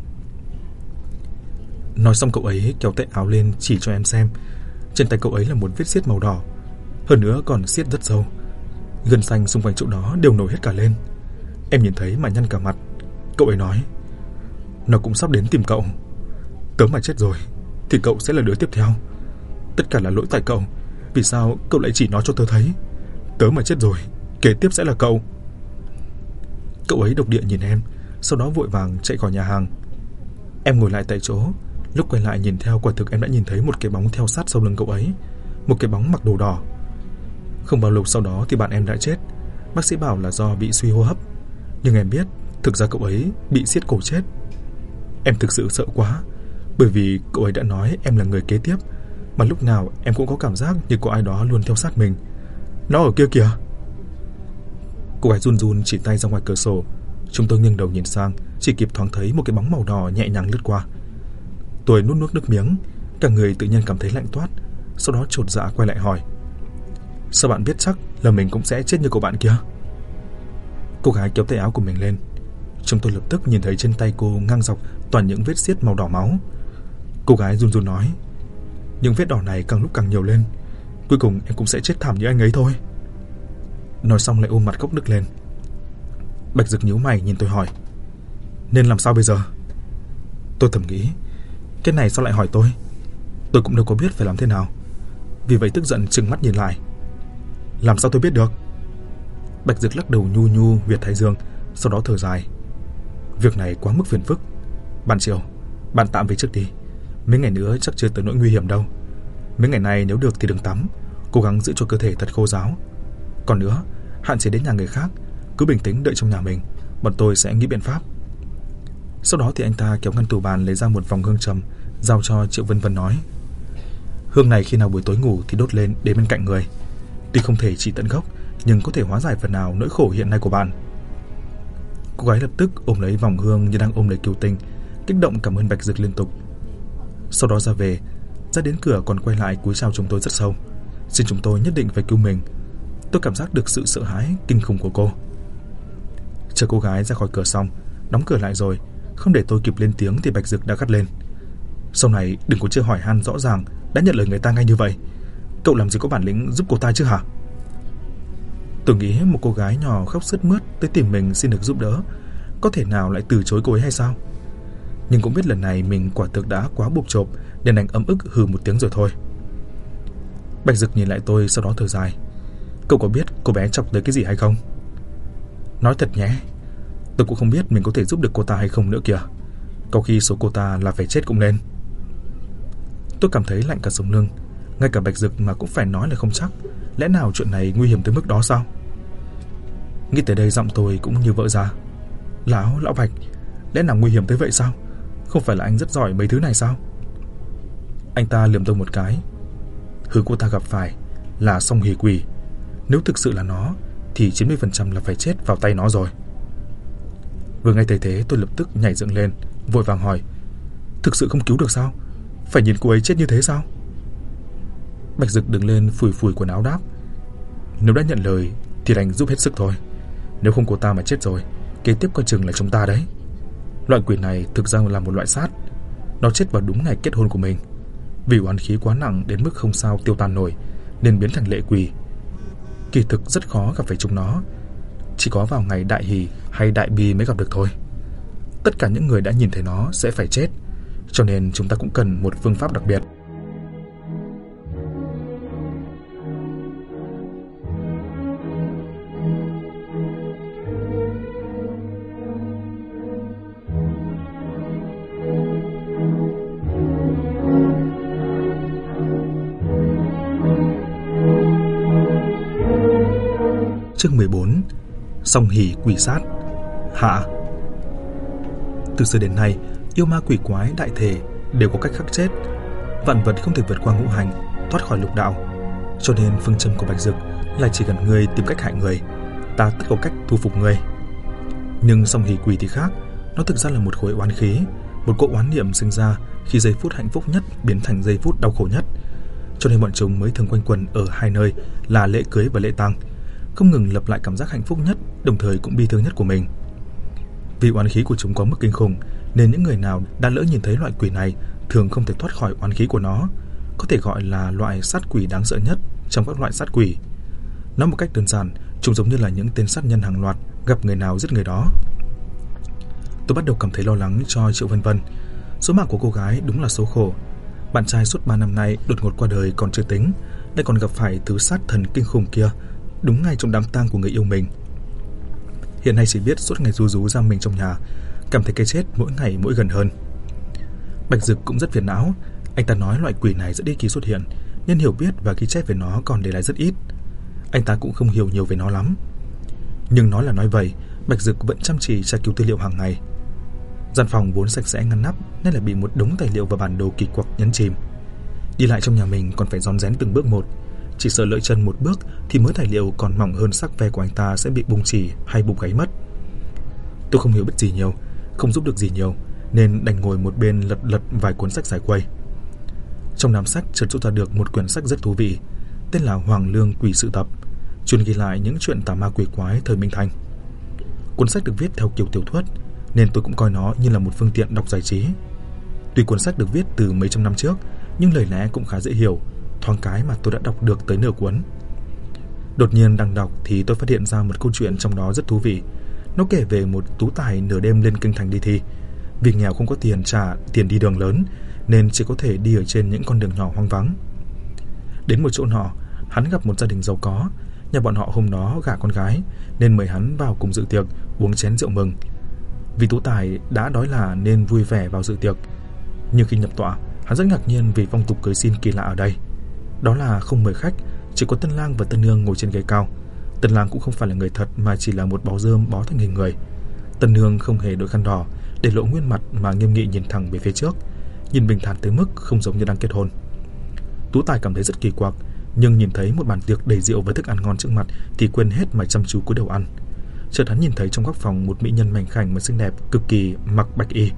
Nói xong cậu ấy kéo tay áo lên chỉ cho em xem. Trên tay cậu ấy là một vết xiết màu đỏ, hơn nữa còn xiết rất sâu. Gân xanh xung quanh chỗ đó đều nổi hết cả lên. Em nhìn thấy mà nhăn cả mặt. Cậu ấy nói: Nó cũng sắp đến tìm cậu. Tớ mà chết rồi thì cậu sẽ là đứa tiếp theo. Tất cả là lỗi tại cậu. Vì sao cậu lại chỉ nó cho tớ thấy? Tớ mà chết rồi, kế tiếp sẽ là cậu. Cậu ấy độc địa nhìn em, sau đó vội vàng chạy khỏi nhà hàng. Em ngồi lại tại chỗ. Lúc quay lại nhìn theo, quả thực em đã nhìn thấy một cái bóng theo sát sau lưng cậu ấy. Một cái bóng mặc đồ đỏ. Không bao lâu sau đó thì bạn em đã chết. Bác sĩ bảo là do bị suy hô hấp. Nhưng em biết thực ra cậu ấy bị siết cổ chết. Em thực sự sợ quá, bởi vì cậu ấy đã nói em là người kế tiếp, mà lúc nào em cũng có cảm giác như có ai đó luôn theo sát mình. Nó ở kia kìa. Cô gái run run chỉ tay ra ngoài cửa sổ. Chúng tôi nghiêng đầu nhìn sang, chỉ kịp thoáng thấy một cái bóng màu đỏ nhẹ nhàng lướt qua. Tôi nuốt nước miếng, cả người tự nhiên cảm thấy lạnh toát. Sau đó chột dạ quay lại hỏi: Sao bạn biết chắc là mình cũng sẽ chết như cậu bạn kia? Cô gái kéo tay áo của mình lên. Chúng tôi lập tức nhìn thấy trên tay cô ngang dọc toàn những vết xiết màu đỏ máu. Cô gái run run nói: Những vết đỏ này càng lúc càng nhiều lên, cuối cùng em cũng sẽ chết thảm như anh ấy thôi. Nói xong lại ôm mặt khóc nức lên. Bạch Dực nhíu mày nhìn tôi hỏi: Nên làm sao bây giờ? Tôi thầm nghĩ, cái này sao lại hỏi tôi? Tôi cũng đâu có biết phải làm thế nào. Vì vậy tức giận trừng mắt nhìn lại. Làm sao tôi biết được? Bạch Dực lắc đầu nhu nhu huyệt thái dương, sau đó thở dài. Việc này quá mức phiền phức. Bạn Triều, bạn tạm về trước đi. Mấy ngày nữa chắc chưa tới nỗi nguy hiểm đâu. Mấy ngày này nếu được thì đừng tắm, cố gắng giữ cho cơ thể thật khô ráo. Còn nữa, hạn chế đến nhà người khác, cứ bình tĩnh đợi trong nhà mình, bọn tôi sẽ nghĩ biện pháp. Sau đó thì anh ta kéo ngăn tủ bàn lấy ra một vòng hương trầm, giao cho Triệu Vân Vân nói: Hương này khi nào buổi tối ngủ thì đốt lên đến bên cạnh người. Tuy không thể trị tận gốc, nhưng có thể hóa giải phần nào nỗi khổ hiện nay của bạn. Cô gái lập tức ôm lấy vòng hương như đang ôm lấy cứu tinh, kích động cảm ơn Bạch Dực liên tục. Sau đó ra về, ra đến cửa còn quay lại cúi chào chúng tôi rất sâu, xin chúng tôi nhất định phải cứu mình. Tôi cảm giác được sự sợ hãi kinh khủng của cô. Chờ cô gái ra khỏi cửa xong, đóng cửa lại rồi, không để tôi kịp lên tiếng thì Bạch Dực đã gắt lên: Sau này đừng có chưa hỏi han rõ ràng đã nhận lời người ta ngay như vậy. Cậu làm gì có bản lĩnh giúp cô ta chứ hả? Tôi nghĩ một cô gái nhỏ khóc sướt mướt tới tìm mình xin được giúp đỡ, có thể nào lại từ chối cô ấy hay sao? Nhưng cũng biết lần này mình quả thực đã quá bộp chộp, nên đành ấm ức hừ một tiếng rồi thôi. Bạch Dực nhìn lại tôi, sau đó thở dài: Cậu có biết cô bé chọc tới cái gì hay không? Nói thật nhé, tôi cũng không biết mình có thể giúp được cô ta hay không nữa kìa. Có khi số cô ta là phải chết cũng nên. Tôi cảm thấy lạnh cả sống lưng. Ngay cả Bạch Dực mà cũng phải nói là không chắc. Lẽ nào chuyện này nguy hiểm tới mức đó sao? Nghĩ tới đây giọng tôi cũng như vỡ ra. Lão Bạch, lẽ nào nguy hiểm tới vậy sao? Không phải là anh rất giỏi mấy thứ này sao? Anh ta liếc tôi một cái. Thứ cô ta gặp phải là song hỷ quỷ. Nếu thực sự là nó thì 90% là phải chết vào tay nó rồi. Vừa nghe thấy thế tôi lập tức nhảy dựng lên, vội vàng hỏi: Thực sự không cứu được sao? Phải nhìn cô ấy chết như thế sao? Bạch Dực đứng lên phủi phủi quần áo đáp: Nếu đã nhận lời thì đành giúp hết sức thôi. Nếu không cô ta mà chết rồi, kế tiếp coi chừng là chúng ta đấy. Loại quỷ này thực ra là một loại sát. Nó chết vào đúng ngày kết hôn của mình. Vì oán khí quá nặng đến mức không sao tiêu tan nổi nên biến thành lệ quỷ. Kỳ thực rất khó gặp phải chúng nó. Chỉ có vào ngày đại hỷ hay đại bi mới gặp được thôi. Tất cả những người đã nhìn thấy nó sẽ phải chết. Cho nên chúng ta cũng cần một phương pháp đặc biệt. Chương 14: Song hỷ quỷ sát hạ. Từ xưa đến nay, yêu ma quỷ quái đại thể đều có cách khắc chết. Vạn vật không thể vượt qua ngũ hành, thoát khỏi lục đạo. Cho nên phương châm của Bạch Dực là chỉ cần ngươi tìm cách hại người, ta tất có cách thu phục ngươi. Nhưng song hỷ quỷ thì khác. Nó thực ra là một khối oán khí, một cỗ oán niệm sinh ra khi giây phút hạnh phúc nhất biến thành giây phút đau khổ nhất. Cho nên bọn chúng mới thường quanh quẩn ở hai nơi là lễ cưới và lễ tang, không ngừng lặp lại cảm giác hạnh phúc nhất, đồng thời cũng bi thương nhất của mình. Vì oán khí của chúng có mức kinh khủng, nên những người nào đã lỡ nhìn thấy loại quỷ này thường không thể thoát khỏi oán khí của nó. Có thể gọi là loại sát quỷ đáng sợ nhất trong các loại sát quỷ. Nói một cách đơn giản, chúng giống như là những tên sát nhân hàng loạt, gặp người nào giết người đó. Tôi bắt đầu cảm thấy lo lắng cho Triệu Vân Vân. Số mạng của cô gái đúng là số khổ. Bạn trai suốt 3 năm nay đột ngột qua đời còn chưa tính, lại còn gặp phải thứ sát thần kinh khủng kia, đúng ngay trong đám tang của người yêu mình. Hiện nay chỉ biết suốt ngày ru rú giam mình trong nhà, cảm thấy cái chết mỗi ngày mỗi gần hơn. Bạch Dực cũng rất phiền não. Anh ta nói loại quỷ này rất ít khi xuất hiện, nên hiểu biết và ghi chép về nó còn để lại rất ít. Anh ta cũng không hiểu nhiều về nó lắm. Nhưng nói là nói vậy, Bạch Dực vẫn chăm chỉ tra cứu tư liệu hàng ngày. Gian phòng vốn sạch sẽ ngăn nắp nên là bị một đống tài liệu và bản đồ kỳ quặc nhấn chìm. Đi lại trong nhà mình còn phải rón rén từng bước một, chỉ sợ lỡ chân một bước thì mớ tài liệu còn mỏng hơn sắc ve của anh ta sẽ bị bung chỉ hay bung gáy mất. Tôi không hiểu biết gì nhiều, không giúp được gì nhiều, nên đành ngồi một bên lật vài cuốn sách giải quây. Trong đám sách chợt rút ra được một quyển sách rất thú vị, tên là Hoàng Lương Quỷ Sự Tập, chuyên ghi lại những chuyện tà ma quỷ quái thời Minh Thành. Cuốn sách được viết theo kiểu tiểu thuyết, nên tôi cũng coi nó như là một phương tiện đọc giải trí. Tuy cuốn sách được viết từ mấy trăm năm trước, nhưng lời lẽ cũng khá dễ hiểu, thoáng cái mà tôi đã đọc được tới nửa cuốn. Đột nhiên đang đọc thì tôi phát hiện ra một câu chuyện trong đó rất thú vị. Nó kể về một tú tài nửa đêm lên kinh thành đi thi. Vì nghèo không có tiền trả tiền đi đường lớn, nên chỉ có thể đi ở trên những con đường nhỏ hoang vắng. Đến một chỗ nọ, hắn gặp một gia đình giàu có. Nhà bọn họ hôm đó gả con gái, nên mời hắn vào cùng dự tiệc, uống chén rượu mừng. Vì tú tài đã đói là nên vui vẻ vào dự tiệc. Nhưng khi nhập tọa, hắn rất ngạc nhiên vì phong tục cưới xin kỳ lạ ở đây. Đó là không mời khách, chỉ có tân lang và tân nương ngồi trên ghế cao. Tân lang cũng không phải là người thật mà chỉ là một bó rơm bó thành hình người. Tân nương không hề đội khăn đỏ, để lộ nguyên mặt mà nghiêm nghị nhìn thẳng về phía trước, nhìn bình thản tới mức không giống như đang kết hôn. Tú tài cảm thấy rất kỳ quặc, nhưng nhìn thấy một bàn tiệc đầy rượu với thức ăn ngon trước mặt thì quên hết mà chăm chú cúi đầu ăn. Chợt hắn nhìn thấy trong góc phòng một mỹ nhân mảnh khảnh mà xinh đẹp cực kỳ, mặc bạch y.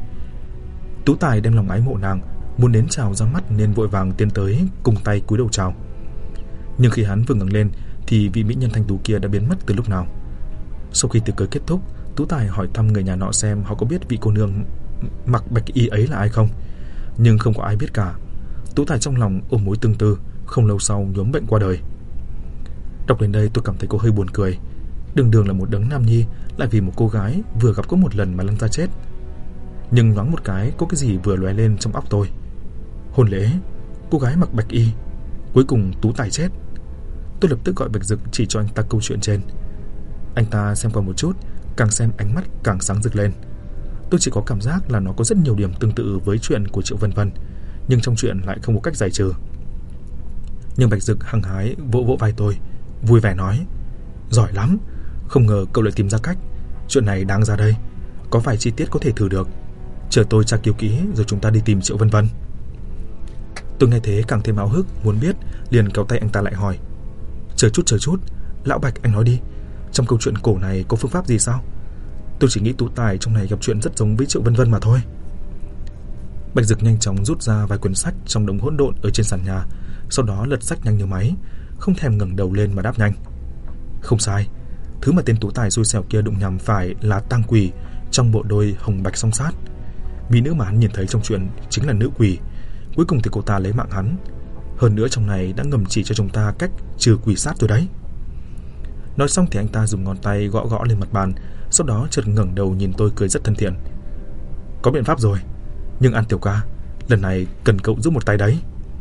Tú tài đem lòng ái mộ nàng, muốn đến chào ra mắt nên vội vàng tiến tới cùng tay cúi đầu chào. Nhưng khi hắn vừa ngẩng lên thì vị mỹ nhân thanh tú kia đã biến mất từ lúc nào. Sau khi tiệc cưới kết thúc, tú tài hỏi thăm người nhà nọ xem họ có biết vị cô nương mặc bạch y ấy là ai không, nhưng không có ai biết cả. Tú tài trong lòng ôm mối tương tư, không lâu sau nhuốm bệnh qua đời. Đọc đến đây tôi cảm thấy có hơi buồn cười. Đường đường là một đấng nam nhi, lại vì một cô gái vừa gặp có một lần mà lăn ra chết. Nhưng nhoáng một cái, có cái gì vừa lóe lên trong óc tôi. Hôn lễ, cô gái mặc bạch y, cuối cùng tú tài chết. Tôi lập tức gọi Bạch Dực chỉ cho anh ta câu chuyện trên. Anh ta xem qua một chút, càng xem ánh mắt càng sáng rực lên. Tôi chỉ có cảm giác là nó có rất nhiều điểm tương tự với chuyện của Triệu Vân Vân, nhưng trong chuyện lại không có cách giải trừ. Nhưng Bạch Dực hăng hái vỗ vỗ vai tôi, vui vẻ nói: "Giỏi lắm, không ngờ cậu lại tìm ra cách. Chuyện này đáng ra đây, có vài chi tiết có thể thử được. Chờ tôi tra cứu kỹ rồi chúng ta đi tìm Triệu Vân Vân." Tôi nghe thế càng thêm háo hức muốn biết, liền kéo tay anh ta lại hỏi: Chờ chút, lão Bạch, anh nói đi, trong câu chuyện cổ này có phương pháp gì sao? Tôi chỉ nghĩ Tú Tài trong này gặp chuyện rất giống với Triệu Vân Vân mà thôi." Bạch Dực nhanh chóng rút ra vài quyển sách trong đống hỗn độn ở trên sàn nhà, sau đó lật sách nhanh như máy, không thèm ngẩng đầu lên mà đáp nhanh: "Không sai, thứ mà tên Tú Tài xui xẻo kia đụng nhầm phải là tang quỷ trong bộ đôi hồng bạch song sát. Mỹ nữ mà hắn nhìn thấy trong chuyện chính là nữ quỷ. Cuối cùng thì cô ta lấy mạng hắn. Hơn nữa trong này đã ngầm chỉ cho chúng ta cách trừ quỷ sát rồi đấy." Nói xong thì anh ta dùng ngón tay gõ gõ lên mặt bàn, sau đó chợt ngẩng đầu nhìn tôi cười rất thân thiện: "Có biện pháp rồi, nhưng An tiểu ca, lần này cần cậu giúp một tay đấy."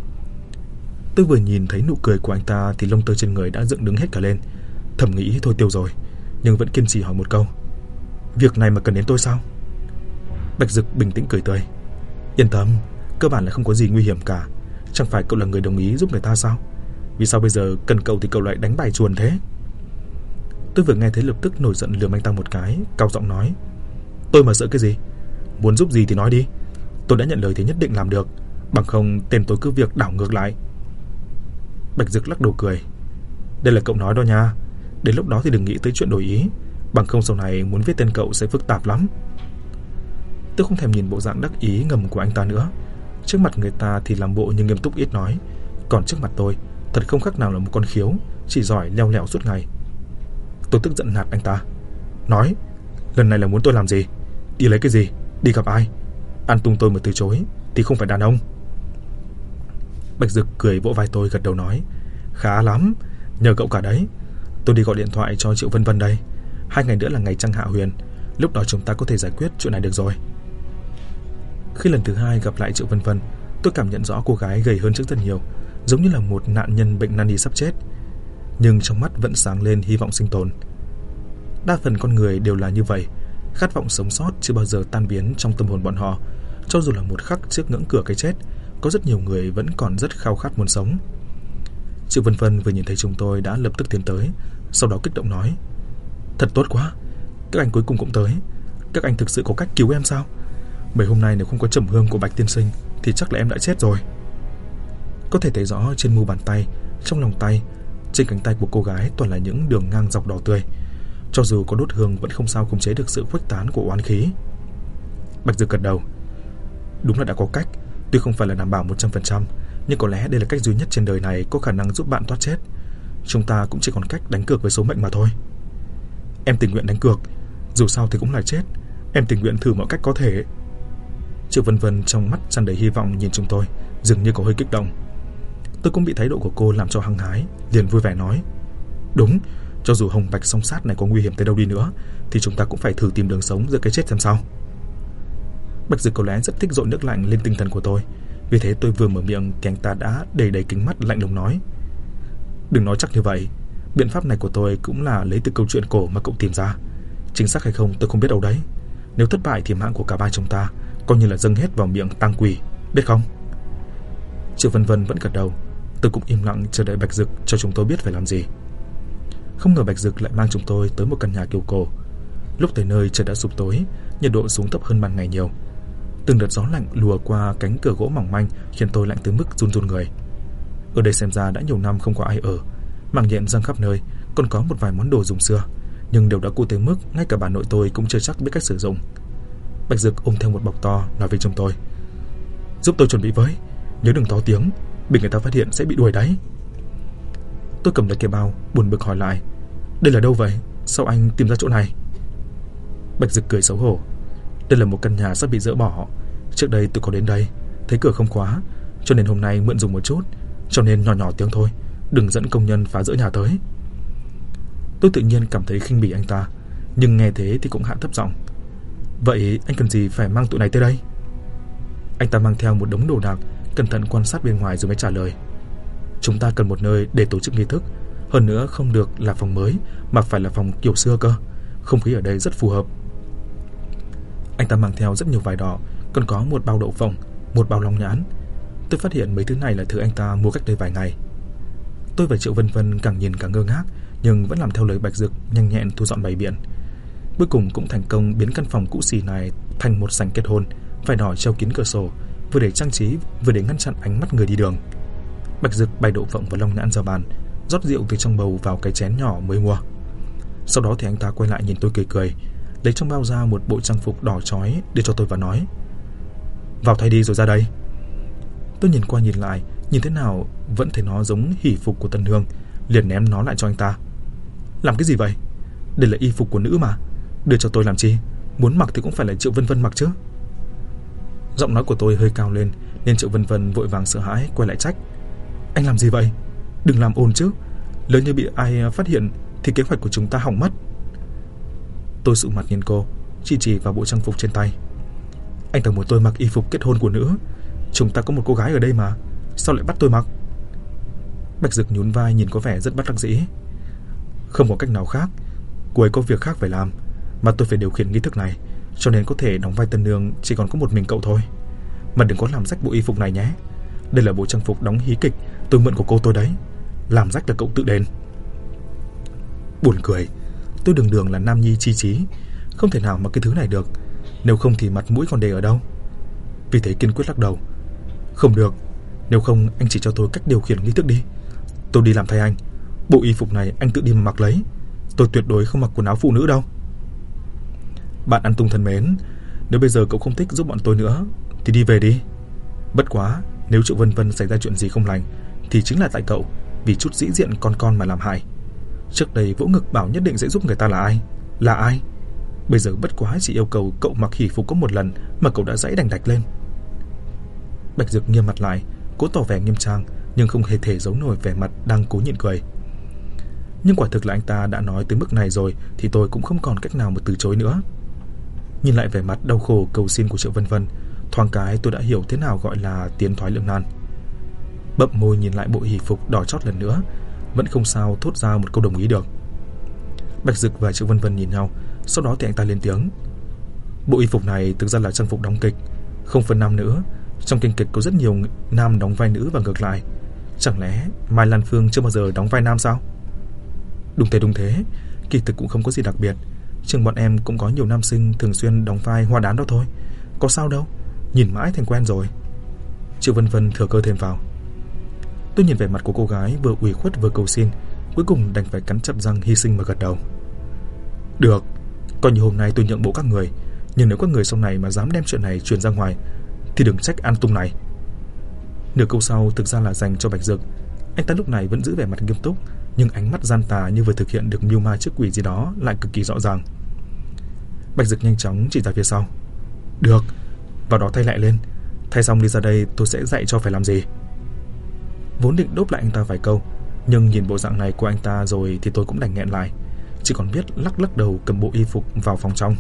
Tôi vừa nhìn thấy nụ cười của anh ta thì lông tơ trên người đã dựng đứng hết cả lên, thầm nghĩ thôi tiêu rồi, nhưng vẫn kiên trì hỏi một câu: "Việc này mà cần đến tôi sao?" Bạch Dực bình tĩnh cười tươi: "Yên tâm, cơ bản là không có gì nguy hiểm cả. Chẳng phải cậu là người đồng ý giúp người ta sao? Vì sao bây giờ cần cậu thì cậu lại đánh bài chuồn thế?" Tôi vừa nghe thấy lập tức nổi giận lườm anh ta một cái, cao giọng nói: "Tôi mà sợ cái gì? Muốn giúp gì thì nói đi. Tôi đã nhận lời thì nhất định làm được, bằng không tên tôi cứ việc đảo ngược lại." Bạch Dực lắc đầu cười: "Đây là cậu nói đó nha. Đến lúc đó thì đừng nghĩ tới chuyện đổi ý, bằng không sau này muốn viết tên cậu sẽ phức tạp lắm." Tôi không thèm nhìn bộ dạng đắc ý ngầm của anh ta nữa. Trước mặt người ta thì làm bộ như nghiêm túc ít nói, còn trước mặt tôi thật không khác nào là một con khiếu, chỉ giỏi leo lẻo suốt ngày. Tôi tức giận nạt anh ta: "Nói, lần này là muốn tôi làm gì? Đi lấy cái gì? Đi gặp ai? Ăn tung tôi mà từ chối thì không phải đàn ông." Bạch Dực cười vỗ vai tôi, gật đầu nói: "Khá lắm, nhờ cậu cả đấy. Tôi đi gọi điện thoại cho Triệu Vân Vân đây. 2 ngày nữa là ngày trăng hạ huyền, lúc đó chúng ta có thể giải quyết chuyện này được rồi." Khi lần thứ 2 gặp lại Triệu Vân Vân, tôi cảm nhận rõ cô gái gầy hơn trước rất nhiều, giống như là một nạn nhân bệnh nan y sắp chết, nhưng trong mắt vẫn sáng lên hy vọng sinh tồn. Đa phần con người đều là như vậy, khát vọng sống sót chưa bao giờ tan biến trong tâm hồn bọn họ. Cho dù là một khắc trước ngưỡng cửa cái chết, có rất nhiều người vẫn còn rất khao khát muốn sống. Triệu Vân Vân vừa nhìn thấy chúng tôi đã lập tức tiến tới, sau đó kích động nói: "Thật tốt quá, các anh cuối cùng cũng tới. Các anh thực sự có cách cứu em sao? Mấy hôm nay nếu không có trầm hương của Bạch tiên sinh thì chắc là em đã chết rồi." Có thể thấy rõ trên mu bàn tay, trong lòng tay, trên cánh tay của cô gái toàn là những đường ngang dọc đỏ tươi. Cho dù có đốt hương vẫn không sao khống chế được sự khuếch tán của oán khí. Bạch Dực gật đầu: "Đúng là đã có cách, tuy không phải là đảm bảo 100%, nhưng có lẽ đây là cách duy nhất trên đời này có khả năng giúp bạn thoát chết. Chúng ta cũng chỉ còn cách đánh cược với số mệnh mà thôi." "Em tình nguyện đánh cược, dù sao thì cũng là chết. Em tình nguyện thử mọi cách có thể." Triệu Vân Vân trong mắt tràn đầy hy vọng nhìn chúng tôi, dường như có hơi kích động. Tôi cũng bị thái độ của cô làm cho hăng hái, liền vui vẻ nói: "Đúng, cho dù hồng bạch song sát này có nguy hiểm tới đâu đi nữa thì chúng ta cũng phải thử tìm đường sống giữa cái chết xem sao." Bạch Dực có lẽ rất thích dội nước lạnh lên tinh thần của tôi, vì thế tôi vừa mở miệng thì anh ta đã đầy đầy kính mắt lạnh lùng nói: "Đừng nói chắc như vậy, biện pháp này của tôi cũng là lấy từ câu chuyện cổ mà cậu tìm ra. Chính xác hay không tôi không biết đâu đấy. Nếu thất bại thì mạng của cả ba chúng ta coi như là dâng hết vào miệng tang quỷ, biết không?" Triệu Vân Vân vẫn gật đầu. Tôi cũng im lặng chờ đợi Bạch Dực cho chúng tôi biết phải làm gì. Không ngờ Bạch Dực lại mang chúng tôi tới một căn nhà kiểu cổ. Lúc tới nơi trời đã sụp tối, nhiệt độ xuống thấp hơn ban ngày nhiều. Từng đợt gió lạnh lùa qua cánh cửa gỗ mỏng manh khiến tôi lạnh tới mức run run người. Ở đây xem ra đã nhiều năm không có ai ở, mảng nhện răng khắp nơi, còn có một vài món đồ dùng xưa, nhưng đều đã cũ tới mức ngay cả bà nội tôi cũng chưa chắc biết cách sử dụng. Bạch Dực ôm theo một bọc to nói với chúng tôi: "Giúp tôi chuẩn bị với, nhớ đừng to tiếng, bị người ta phát hiện sẽ bị đuổi đấy." Tôi cầm lấy cái bao, buồn bực hỏi lại: "Đây là đâu vậy? Sao anh tìm ra chỗ này?" Bạch Dực cười xấu hổ: "Đây là một căn nhà sắp bị dỡ bỏ. Trước đây tôi có đến đây, thấy cửa không khóa, cho nên hôm nay mượn dùng một chút, cho nên nhỏ nhỏ tiếng thôi, đừng dẫn công nhân phá rỡ nhà tới." Tôi tự nhiên cảm thấy khinh bỉ anh ta, nhưng nghe thế thì cũng hạ thấp giọng: "Vậy anh cần gì phải mang tụi này tới đây?" Anh ta mang theo một đống đồ đạc, cẩn thận quan sát bên ngoài rồi mới trả lời: "Chúng ta cần một nơi để tổ chức nghi thức, hơn nữa không được là phòng mới mà phải là phòng kiểu xưa cơ. Không khí ở đây rất phù hợp." Anh ta mang theo rất nhiều vải đỏ, còn có một bao đậu phộng, một bao long nhãn. Tôi phát hiện mấy thứ này là thứ anh ta mua cách đây vài ngày. Tôi và Triệu Vân Vân càng nhìn càng ngơ ngác, nhưng vẫn làm theo lời Bạch Dực, nhanh nhẹn thu dọn bày biện. Cuối cùng cũng thành công biến căn phòng cũ xì này thành một sảnh kết hôn, vải đỏ treo kín cửa sổ, vừa để trang trí vừa để ngăn chặn ánh mắt người đi đường. Bạch Dực bày đậu phộng và long nhãn ra bàn, rót rượu từ trong bầu vào cái chén nhỏ mới mua. Sau đó thì anh ta quay lại nhìn tôi cười cười, lấy trong bao ra một bộ trang phục đỏ chói đưa cho tôi và nói: "Vào thay đi rồi ra đây." Tôi nhìn qua nhìn lại, nhìn thế nào vẫn thấy nó giống hỷ phục của tân hương, liền ném nó lại cho anh ta. "Làm cái gì vậy? Đây là y phục của nữ mà, đưa cho tôi làm chi? Muốn mặc thì cũng phải là Triệu Vân Vân mặc chứ." Giọng nói của tôi hơi cao lên nên Triệu Vân Vân vội vàng sợ hãi quay lại trách: "Anh làm gì vậy? Đừng làm ồn chứ, lỡ như bị ai phát hiện thì kế hoạch của chúng ta hỏng mất." Tôi sụ mặt nhìn cô, chỉ vào bộ trang phục trên tay. "Anh ta muốn tôi mặc y phục kết hôn của nữ. Chúng ta có một cô gái ở đây mà, sao lại bắt tôi mặc?" Bạch Dực nhún vai nhìn có vẻ rất bất đắc dĩ. "Không có cách nào khác, cô ấy có việc khác phải làm, mà tôi phải điều khiển nghi thức này, cho nên có thể đóng vai tân nương chỉ còn có một mình cậu thôi. Mà đừng có làm rách bộ y phục này nhé. Đây là bộ trang phục đóng hí kịch tôi mượn của cô tôi đấy. Làm rách là cậu tự đền." Buồn cười, tôi đường đường là nam nhi chi trí, không thể nào mà cái thứ này được, nếu không thì mặt mũi còn để ở đâu. Vì thế kiên quyết lắc đầu: "Không được, nếu không anh chỉ cho tôi cách điều khiển nghi thức đi. Tôi đi làm thay anh. Bộ y phục này anh tự đi mà mặc lấy. Tôi tuyệt đối không mặc quần áo phụ nữ đâu." "Bạn ăn tung thân mến, nếu bây giờ cậu không thích giúp bọn tôi nữa thì đi về đi. Bất quá nếu Triệu Vân Vân xảy ra chuyện gì không lành thì chính là tại cậu, vì chút dĩ diện con mà làm hại. Trước đây vỗ ngực bảo nhất định sẽ giúp người ta là ai? Là ai? Bây giờ bất quá chỉ yêu cầu cậu mặc hỷ phục có một lần mà cậu đã giãy đành đạch lên." Bạch Dực nghiêm mặt lại, cố tỏ vẻ nghiêm trang nhưng không hề thể giấu nổi vẻ mặt đang cố nhịn cười. Nhưng quả thực là anh ta đã nói tới mức này rồi thì tôi cũng không còn cách nào mà từ chối nữa. Nhìn lại vẻ mặt đau khổ cầu xin của Triệu Vân Vân, thoáng cái tôi đã hiểu thế nào gọi là tiến thoái lưỡng nan. Bậm môi nhìn lại bộ hỷ phục đỏ chót lần nữa, vẫn không sao thốt ra một câu đồng ý được. Bạch Dực và Triệu Vân Vân nhìn nhau, sau đó thì anh ta lên tiếng: "Bộ y phục này thực ra là trang phục đóng kịch, không phân nam nữ. Trong kinh kịch có rất nhiều nam đóng vai nữ và ngược lại. Chẳng lẽ Mai Lan Phương chưa bao giờ đóng vai nam sao?" Đúng thế, kỳ thực cũng không có gì đặc biệt. Trường bọn em cũng có nhiều nam sinh thường xuyên đóng vai hoa đán đó thôi. Có sao đâu, nhìn mãi thành quen rồi." Triệu Vân Vân thừa cơ thêm vào. Tôi nhìn vẻ mặt của cô gái vừa ủy khuất vừa cầu xin, cuối cùng đành phải cắn chặt răng hy sinh mà gật đầu. "Được, coi như hôm nay tôi nhượng bộ các người, nhưng nếu các người sau này mà dám đem chuyện này truyền ra ngoài thì đừng trách ăn tung này." Nửa câu sau thực ra là dành cho Bạch Dực. Anh ta lúc này vẫn giữ vẻ mặt nghiêm túc, nhưng ánh mắt gian tà như vừa thực hiện được mưu ma trước quỷ gì đó lại cực kỳ rõ ràng. Bạch Dực nhanh chóng chỉ ra phía sau: "Được, vào đó thay lại lên. Thay xong đi ra đây tôi sẽ dạy cho phải làm gì." Vốn định đốp lại anh ta vài câu, nhưng nhìn bộ dạng này của anh ta rồi thì tôi cũng đành nghẹn lại, chỉ còn biết lắc đầu cầm bộ y phục vào phòng trong.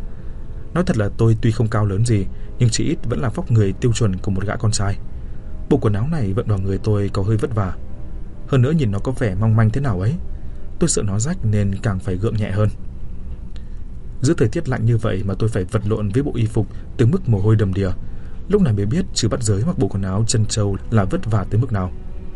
Nói thật là tôi tuy không cao lớn gì, nhưng chỉ ít vẫn là vóc người tiêu chuẩn của một gã con trai. Bộ quần áo này vận vào người tôi có hơi vất vả, hơn nữa nhìn nó có vẻ mong manh thế nào ấy. Tôi sợ nó rách nên càng phải gượng nhẹ hơn. Giữa thời tiết lạnh như vậy mà tôi phải vật lộn với bộ y phục tới mức mồ hôi đầm đìa. Lúc này mới biết trừ bắt giới mặc bộ quần áo chân trâu là vất vả tới mức nào.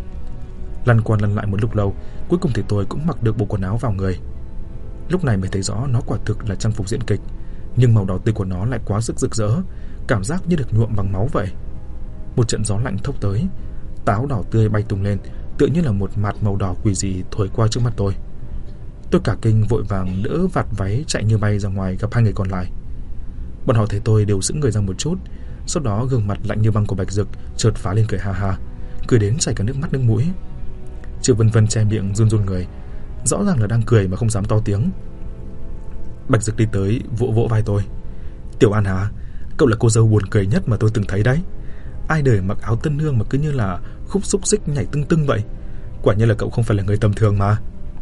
Lăn qua lăn lại một lúc lâu, cuối cùng thì tôi cũng mặc được bộ quần áo vào người. Lúc này mới thấy rõ nó quả thực là trang phục diễn kịch, nhưng màu đỏ tươi của nó lại quá sức rực rỡ, cảm giác như được nhuộm bằng máu vậy. Một trận gió lạnh thốc tới, táo đỏ tươi bay tung lên, tựa như là một mạt màu đỏ quỷ dị thổi qua trước mắt tôi. Tôi cả kinh vội vàng đỡ vạt váy chạy như bay ra ngoài gặp hai người còn lại. Bọn họ thấy tôi đều sững người ra một chút, sau đó gương mặt lạnh như băng của Bạch Dực chợt phá lên cười ha ha, cười đến chảy cả nước mắt nước mũi. Triệu Vân Vân che miệng run run người, rõ ràng là đang cười mà không dám to tiếng. Bạch Dực đi tới vỗ vỗ vai tôi: "Tiểu An hả? Cậu là cô dâu buồn cười nhất mà tôi từng thấy đấy. Ai đời mặc áo tân nương mà cứ như là khúc xúc xích nhảy tưng tưng vậy. Quả nhiên là cậu không phải là người tầm thường mà."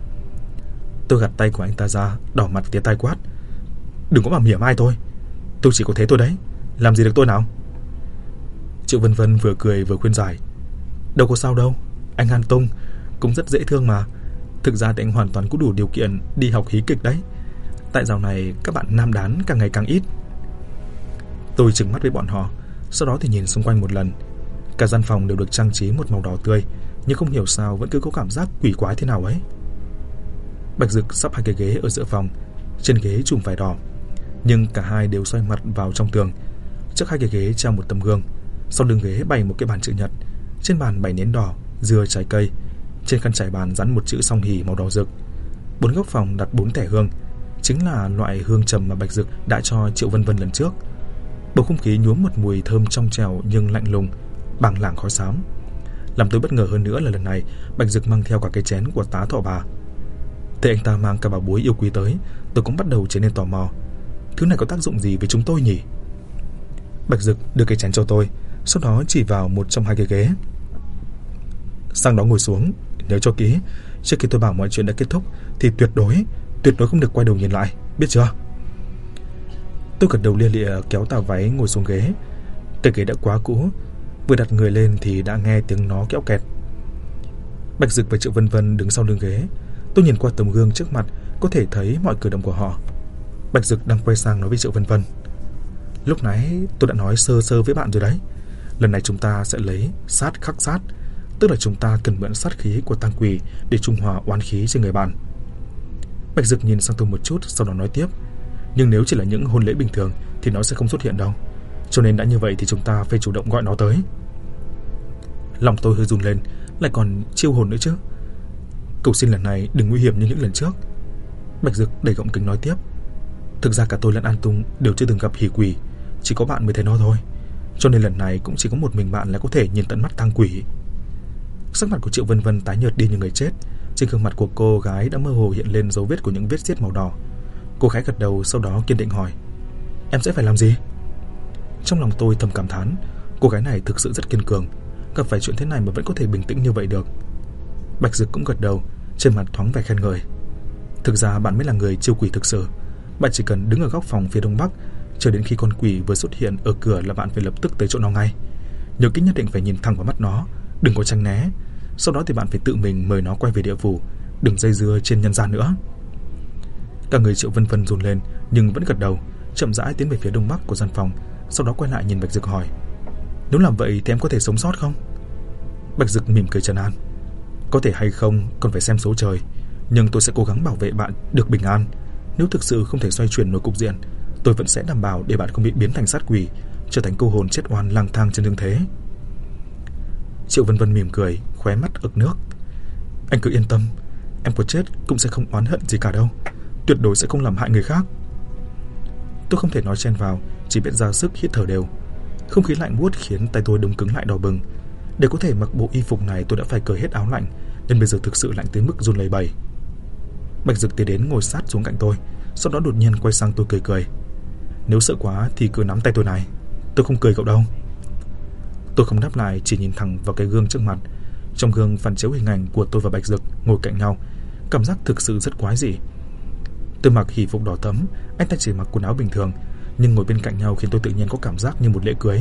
Tôi gạt tay của anh ta ra, đỏ mặt tía tai quát: "Đừng có mà mỉa mai tôi chỉ có thế thôi đấy, làm gì được tôi nào?" Triệu Vân Vân vừa cười vừa khuyên giải: "Đâu có sao đâu, anh An Tung cũng rất dễ thương mà. Thực ra thì anh hoàn toàn có đủ điều kiện đi học hí kịch đấy. Tại dạo này các bạn nam đán càng ngày càng ít." Tôi trừng mắt với bọn họ, sau đó thì nhìn xung quanh một lần. Cả gian phòng đều được trang trí một màu đỏ tươi, nhưng không hiểu sao vẫn cứ có cảm giác quỷ quái thế nào ấy. Bạch Dực sắp 2 cái ghế ở giữa phòng, trên ghế trùm vải đỏ, nhưng cả hai đều xoay mặt vào trong tường. Trước 2 cái ghế treo một tấm gương, sau lưng ghế bày một cái bàn chữ nhật, trên bàn bày nến đỏ, dưa, trái cây. Trên khăn trải bàn dán một chữ song hỷ màu đỏ rực. 4 góc phòng đặt 4 thẻ hương, chính là loại hương trầm mà Bạch Dực đã cho Triệu Vân Vân lần trước. Bầu không khí nhuốm một mùi thơm trong trẻo nhưng lạnh lùng, bàng lảng khói xám. Làm tôi bất ngờ hơn nữa là lần này Bạch Dực mang theo cả cái chén của tá thọ bà. Thế anh ta mang cả bảo bối yêu quý tới, tôi cũng bắt đầu trở nên tò mò. Thứ này có tác dụng gì với chúng tôi nhỉ? Bạch Dực đưa cái chén cho tôi, sau đó chỉ vào một trong 2 cái ghế. Sang đó ngồi xuống, nhớ cho kỹ, trước khi tôi bảo mọi chuyện đã kết thúc thì tuyệt đối không được quay đầu nhìn lại, biết chưa? Tôi gật đầu lia lịa kéo tà váy ngồi xuống ghế. Cái ghế đã quá cũ, vừa đặt người lên thì đã nghe tiếng nó kéo kẹt. Bạch Dực và Triệu Vân Vân đứng sau lưng ghế. Tôi nhìn qua tấm gương trước mặt, có thể thấy mọi cử động của họ. Bạch Dực đang quay sang nói với Triệu Vân Vân: Lúc nãy tôi đã nói sơ sơ với bạn rồi đấy, lần này chúng ta sẽ lấy sát khắc sát, tức là chúng ta cần mượn sát khí của tang quỷ để trung hòa oán khí trên người bạn. Bạch Dực nhìn sang tôi một chút, sau đó nói tiếp: Nhưng nếu chỉ là những hôn lễ bình thường thì nó sẽ không xuất hiện đâu, cho nên đã như vậy thì chúng ta phải chủ động gọi nó tới. Lòng tôi hơi run lên, lại còn chiêu hồn nữa chứ. Cầu xin lần này đừng nguy hiểm như những lần trước. Bạch Dực đầy gọng kính nói tiếp: Thực ra cả tôi lẫn An Tung đều chưa từng gặp hỉ quỷ, chỉ có bạn mới thấy nó thôi, cho nên lần này cũng chỉ có một mình bạn là có thể nhìn tận mắt tang quỷ. Sắc mặt của Triệu Vân Vân tái nhợt đi như người chết, trên gương mặt của cô gái đã mơ hồ hiện lên dấu vết của những vết xiết màu đỏ. Cô gái gật đầu, sau đó kiên định hỏi: Em sẽ phải làm gì? Trong lòng tôi thầm cảm thán, cô gái này thực sự rất kiên cường, gặp phải chuyện thế này mà vẫn có thể bình tĩnh như vậy được. Bạch Dực cũng gật đầu, trên mặt thoáng vẻ khen ngợi: Thực ra bạn mới là người chiêu quỷ thực sự. Bạn chỉ cần đứng ở góc phòng phía đông bắc, chờ đến khi con quỷ vừa xuất hiện ở cửa là bạn phải lập tức tới chỗ nó ngay. Nhớ kỹ nhất định phải nhìn thẳng vào mắt nó, đừng có tránh né. Sau đó thì bạn phải tự mình mời nó quay về địa phủ, đừng dây dưa trên nhân gian nữa. Cả người Triệu Vân Vân run lên nhưng vẫn gật đầu, chậm rãi tiến về phía đông bắc của gian phòng, sau đó quay lại nhìn Bạch Dực hỏi: Nếu làm vậy thì em có thể sống sót không? Bạch Dực mỉm cười trấn an: Có thể hay không còn phải xem số trời, nhưng tôi sẽ cố gắng bảo vệ bạn được bình an. Nếu thực sự không thể xoay chuyển nổi cục diện, tôi vẫn sẽ đảm bảo để bạn không bị biến thành sát quỷ, trở thành cô hồn chết oan lang thang trên dương thế. Triệu Vân Vân mỉm cười, khóe mắt ực nước: Anh cứ yên tâm, em có chết cũng sẽ không oán hận gì cả đâu, tuyệt đối sẽ không làm hại người khác. Tôi không thể nói chen vào, chỉ biết ra sức hít thở đều. Không khí lạnh buốt khiến tay tôi đông cứng lại đỏ bừng. Để có thể mặc bộ y phục này tôi đã phải cởi hết áo lạnh, nên bây giờ thực sự lạnh tới mức run lẩy bẩy. Bạch Dực tiến đến ngồi sát xuống cạnh tôi, sau đó đột nhiên quay sang tôi cười cười: Nếu sợ quá thì cứ nắm tay tôi này, tôi không cười cậu đâu. Tôi không đáp lại, chỉ nhìn thẳng vào cái gương trước mặt. Trong gương phản chiếu hình ảnh của tôi và Bạch Dực ngồi cạnh nhau, cảm giác thực sự rất quái dị. Tôi mặc hỉ phục đỏ thẫm, anh ta chỉ mặc quần áo bình thường, nhưng ngồi bên cạnh nhau khiến tôi tự nhiên có cảm giác như một lễ cưới.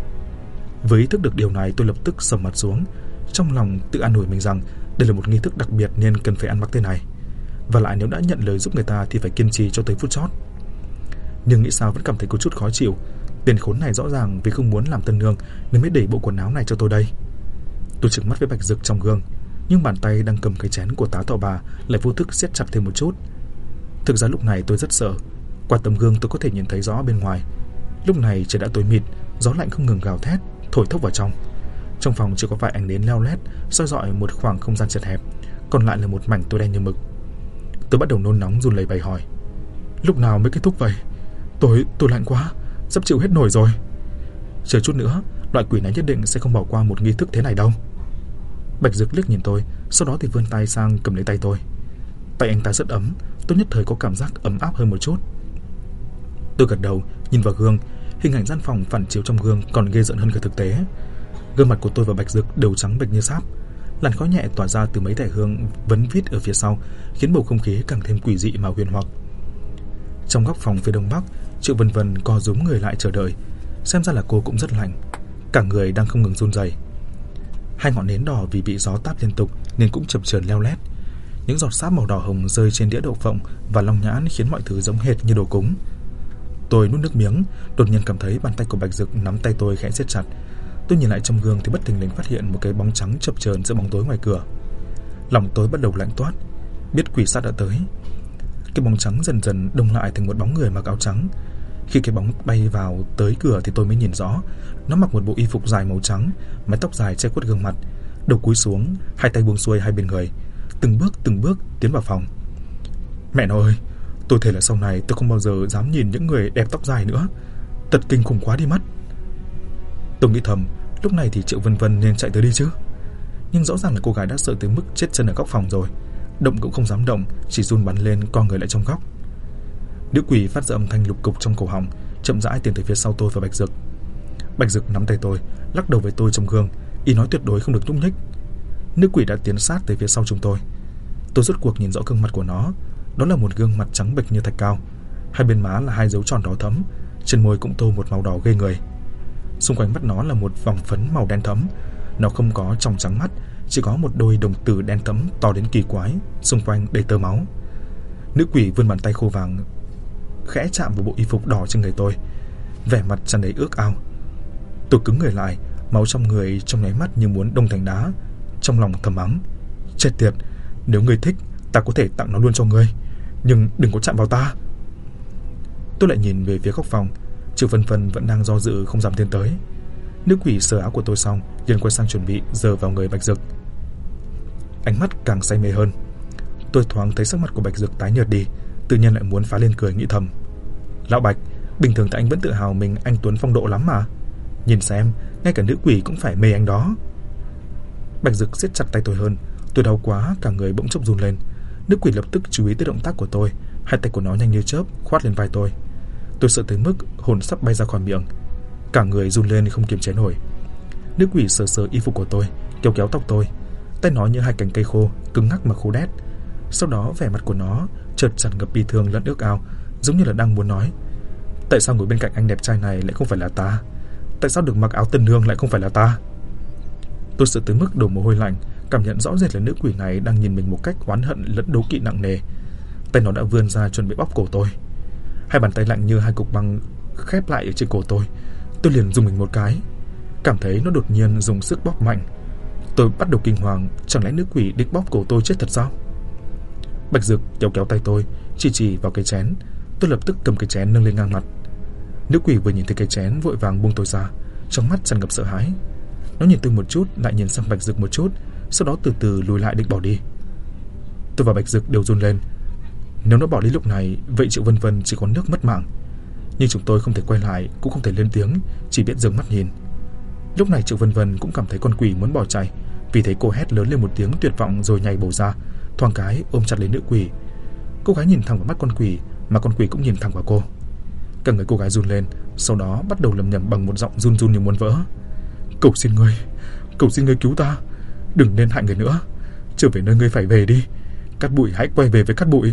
Với ý thức được điều này, tôi lập tức sầm mặt xuống, trong lòng tự an ủi mình rằng đây là một nghi thức đặc biệt nên cần phải ăn mặc thế này, và lại nếu đã nhận lời giúp người ta thì phải kiên trì cho tới phút chót. Nhưng nghĩ sao vẫn cảm thấy có chút khó chịu. Tên khốn này rõ ràng vì không muốn làm tân nương nên mới đẩy bộ quần áo này cho tôi đây. Tôi trừng mắt với Bạch Dực trong gương, nhưng bàn tay đang cầm cái chén của tá thọ bà lại vô thức siết chặt thêm một chút. Thực ra lúc này tôi rất sợ. Qua tấm gương tôi có thể nhìn thấy rõ bên ngoài. Lúc này trời đã tối mịt, gió lạnh không ngừng gào thét thổi thốc vào trong. Trong phòng chỉ có vài ánh nến leo lét soi rọi một khoảng không gian chật hẹp, còn lại là một mảnh tối đen như mực. Tôi bắt đầu nôn nóng run lẩy bẩy hỏi: Lúc nào mới kết thúc vậy? Tôi lạnh quá, sắp chịu hết nổi rồi. Chờ chút nữa, loại quỷ này nhất định sẽ không bỏ qua một nghi thức thế này đâu. Bạch Dực liếc nhìn tôi, sau đó thì vươn tay sang cầm lấy tay tôi. Tay anh ta rất ấm, tôi nhất thời có cảm giác ấm áp hơn một chút. Tôi gật đầu, nhìn vào gương. Hình ảnh gian phòng phản chiếu trong gương còn ghê rợn hơn cả thực tế. Gương mặt của tôi và Bạch Dực đều trắng bệch như sáp. Làn khói nhẹ tỏa ra từ mấy thẻ hương vấn vít ở phía sau, khiến bầu không khí càng thêm quỷ dị mà huyền hoặc. Trong góc phòng phía đông bắc, Triệu Vân Vân co rúm người lại chờ đợi. Xem ra là cô cũng rất lạnh, cả người đang không ngừng run rẩy. Hai ngọn nến đỏ vì bị gió táp liên tục nên cũng chập chờn leo lét. Những giọt sáp màu đỏ hồng rơi trên đĩa đậu phộng và long nhãn khiến mọi thứ giống hệt như đồ cúng. Tôi nuốt nước miếng, đột nhiên cảm thấy bàn tay của Bạch Dực nắm tay tôi khẽ siết chặt. Tôi nhìn lại trong gương thì bất thình lình phát hiện một cái bóng trắng chập chờn giữa bóng tối ngoài cửa. Lòng tôi bắt đầu lạnh toát, biết quỷ sát đã tới. Cái bóng trắng dần dần đông lại thành một bóng người mặc áo trắng. Khi cái bóng bay vào tới cửa thì tôi mới nhìn rõ, nó mặc một bộ y phục dài màu trắng, mái tóc dài che khuất gương mặt, đầu cúi xuống, hai tay buông xuôi hai bên người, từng bước tiến vào phòng. Mẹ nó ơi, tôi thề là sau này tôi không bao giờ dám nhìn những người đẹp tóc dài nữa. Thật kinh khủng quá đi mất. Tôi nghĩ thầm, lúc này thì Triệu Vân Vân nên chạy tới đi chứ. Nhưng rõ ràng là cô gái đã sợ tới mức chết chân ở góc phòng rồi, động cũng không dám động, chỉ run bắn lên co người lại trong góc. Nữ quỷ phát ra âm thanh lục cục trong cổ họng, chậm rãi tiến tới phía sau tôi và Bạch Dực. Bạch Dực nắm tay tôi, lắc đầu với tôi trong gương, y nói tuyệt đối không được nhúc nhích. Nữ quỷ đã tiến sát tới phía sau chúng tôi. Tôi rốt cuộc nhìn rõ gương mặt của nó. Đó là một gương mặt trắng bệch như thạch cao, hai bên má là hai dấu tròn đỏ thẫm, trên môi cũng tô một màu đỏ ghê người. Xung quanh mắt nó là một vòng phấn màu đen thẫm. Nó không có tròng trắng mắt, chỉ có một đôi đồng tử đen thẫm to đến kỳ quái, xung quanh đầy tơ máu. Nữ quỷ vươn bàn tay khô vàng khẽ chạm vào bộ y phục đỏ trên người tôi, vẻ mặt tràn đầy ước ao. Tôi cứng người lại, máu trong người trong nháy mắt như muốn đông thành đá. Trong lòng thầm mắng, chết tiệt, nếu ngươi thích ta có thể tặng nó luôn cho ngươi, nhưng đừng có chạm vào ta. Tôi lại nhìn về phía góc phòng. Triệu Vân Vân vẫn đang do dự không dám tiến tới. Nữ quỷ sờ áo của tôi xong liền quay sang chuẩn bị giở vào người Bạch Dực. Ánh mắt càng say mê hơn. Tôi thoáng thấy sắc mặt của Bạch Dực tái nhợt đi, tự nhiên lại muốn phá lên cười, nghĩ thầm, lão Bạch, bình thường tại anh vẫn tự hào mình anh tuấn phong độ lắm mà. Nhìn xem, ngay cả nữ quỷ cũng phải mê anh đó. Bạch Dực siết chặt tay tôi hơn. Tôi đau quá, cả người bỗng chốc run lên. Nữ quỷ lập tức chú ý tới động tác của tôi, hai tay của nó nhanh như chớp khoát lên vai tôi. Tôi sợ tới mức hồn sắp bay ra khỏi miệng, cả người run lên không kiềm chế nổi. Nữ quỷ sờ sờ y phục của tôi, kéo kéo tóc tôi, tay nó như hai cành cây khô, cứng ngắc mà khô đét. Sau đó vẻ mặt của nó chợt tràn ngập bi thương lẫn ước ao, giống như là đang muốn nói, tại sao ngồi bên cạnh anh đẹp trai này lại không phải là ta? Tại sao được mặc áo tân nương lại không phải là ta? Tôi sợ tới mức đổ mồ hôi lạnh, cảm nhận rõ rệt là nữ quỷ này đang nhìn mình một cách oán hận lẫn đố kỵ nặng nề. Tay nó đã vươn ra chuẩn bị bóp cổ tôi. Hai bàn tay lạnh như hai cục băng khép lại ở trên cổ tôi. Tôi liền dùng mình một cái, cảm thấy nó đột nhiên dùng sức bóp mạnh. Tôi bắt đầu kinh hoàng, chẳng lẽ nữ quỷ định bóp cổ tôi chết thật sao? Bạch Dực kéo kéo tay tôi, chỉ vào cái chén. Tôi lập tức cầm cái chén nâng lên ngang mặt. Nữ quỷ vừa nhìn thấy cái chén vội vàng buông tôi ra, trong mắt tràn ngập sợ hãi. Nó nhìn tôi một chút, lại nhìn sang Bạch Dực một chút, sau đó từ từ lùi lại định bỏ đi. Tôi và Bạch Dực đều run lên. Nếu nó bỏ đi lúc này, vậy Triệu Vân Vân chỉ có nước mất mạng. Nhưng chúng tôi không thể quay lại, cũng không thể lên tiếng, chỉ biết dừng mắt nhìn. Lúc này Triệu Vân Vân cũng cảm thấy con quỷ muốn bỏ chạy, vì thế cô hét lớn lên một tiếng tuyệt vọng rồi nhảy bổ ra, thoáng cái ôm chặt lấy nữ quỷ. Cô gái nhìn thẳng vào mắt con quỷ, mà con quỷ cũng nhìn thẳng vào cô. Cả người cô gái run lên, sau đó bắt đầu lẩm nhẩm bằng một giọng run run như muốn vỡ. Cầu xin ngươi cứu ta, đừng nên hại người nữa, trở về nơi ngươi phải về đi. Cát Bụi, hãy quay về với Cát Bụi.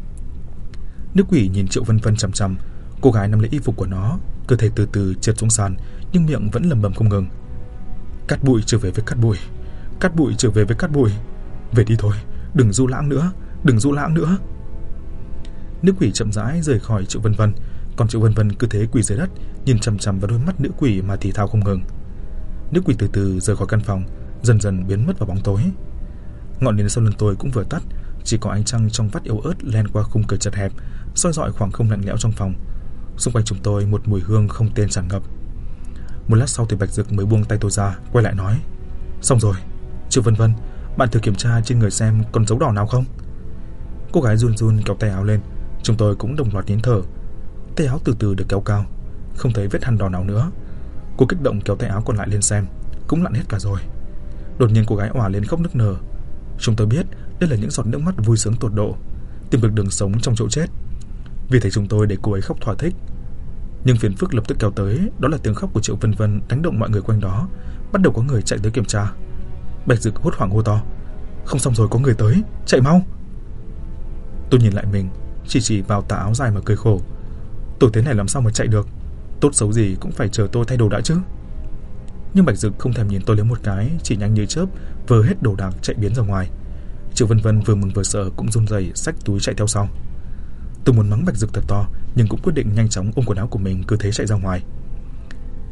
Nữ quỷ nhìn Triệu Vân Vân chằm chằm. Cô gái nắm lấy y phục của nó, cơ thể từ từ trượt xuống sàn, nhưng miệng vẫn lẩm bẩm không ngừng. Cát Bụi trở về với Cát Bụi, Cát Bụi trở về với Cát Bụi. Về đi thôi, đừng du lãng nữa, đừng du lãng nữa. Nữ quỷ chậm rãi rời khỏi Triệu Vân Vân, còn Triệu Vân Vân cứ thế quỳ dưới đất, nhìn chằm chằm vào đôi mắt nữ quỷ mà thì thào không ngừng. Nữ quỷ từ từ rời khỏi căn phòng, dần dần biến mất vào bóng tối. Ngọn nến sau lưng tôi cũng vừa tắt, chỉ có ánh trăng trong vắt yếu ớt len qua khung cửa chật hẹp, soi rọi khoảng không lạnh lẽo trong phòng. Xung quanh chúng tôi một mùi hương không tên tràn ngập. Một lát sau thì Bạch Dực mới buông tay tôi ra, quay lại nói, xong rồi, Triệu Vân Vân, bạn thử kiểm tra trên người xem còn dấu đỏ nào không. Cô gái run run kéo tay áo lên, chúng tôi cũng đồng loạt nín thở. Tay áo từ từ được kéo cao, không thấy vết hằn đỏ nào nữa. Cô kích động kéo tay áo còn lại lên xem, cũng lặn hết cả rồi. Đột nhiên cô gái òa lên khóc nức nở. Chúng tôi biết đây là những giọt nước mắt vui sướng tột độ, tìm được đường sống trong chỗ chết. Vì thế chúng tôi để cô ấy khóc thỏa thích. Nhưng phiền phức lập tức kéo tới, đó là tiếng khóc của Triệu Vân Vân đánh động mọi người quanh đó. Bắt đầu có người chạy tới kiểm tra. Bạch Dực hốt hoảng hô to, không xong rồi, có người tới, chạy mau. Tôi nhìn lại mình, chỉ vào tà áo dài mà cười khổ. Tôi thế này làm sao mà chạy được, tốt xấu gì cũng phải chờ tôi thay đồ đã chứ. Nhưng Bạch Dực không thèm nhìn tôi lấy một cái, chỉ nhanh như chớp vơ hết đồ đạc chạy biến ra ngoài. Triệu Vân Vân vừa mừng vừa sợ cũng run rẩy xách túi chạy theo sau. Tôi muốn mắng Bạch Dực thật to, nhưng cũng quyết định nhanh chóng ôm quần áo của mình cứ thế chạy ra ngoài.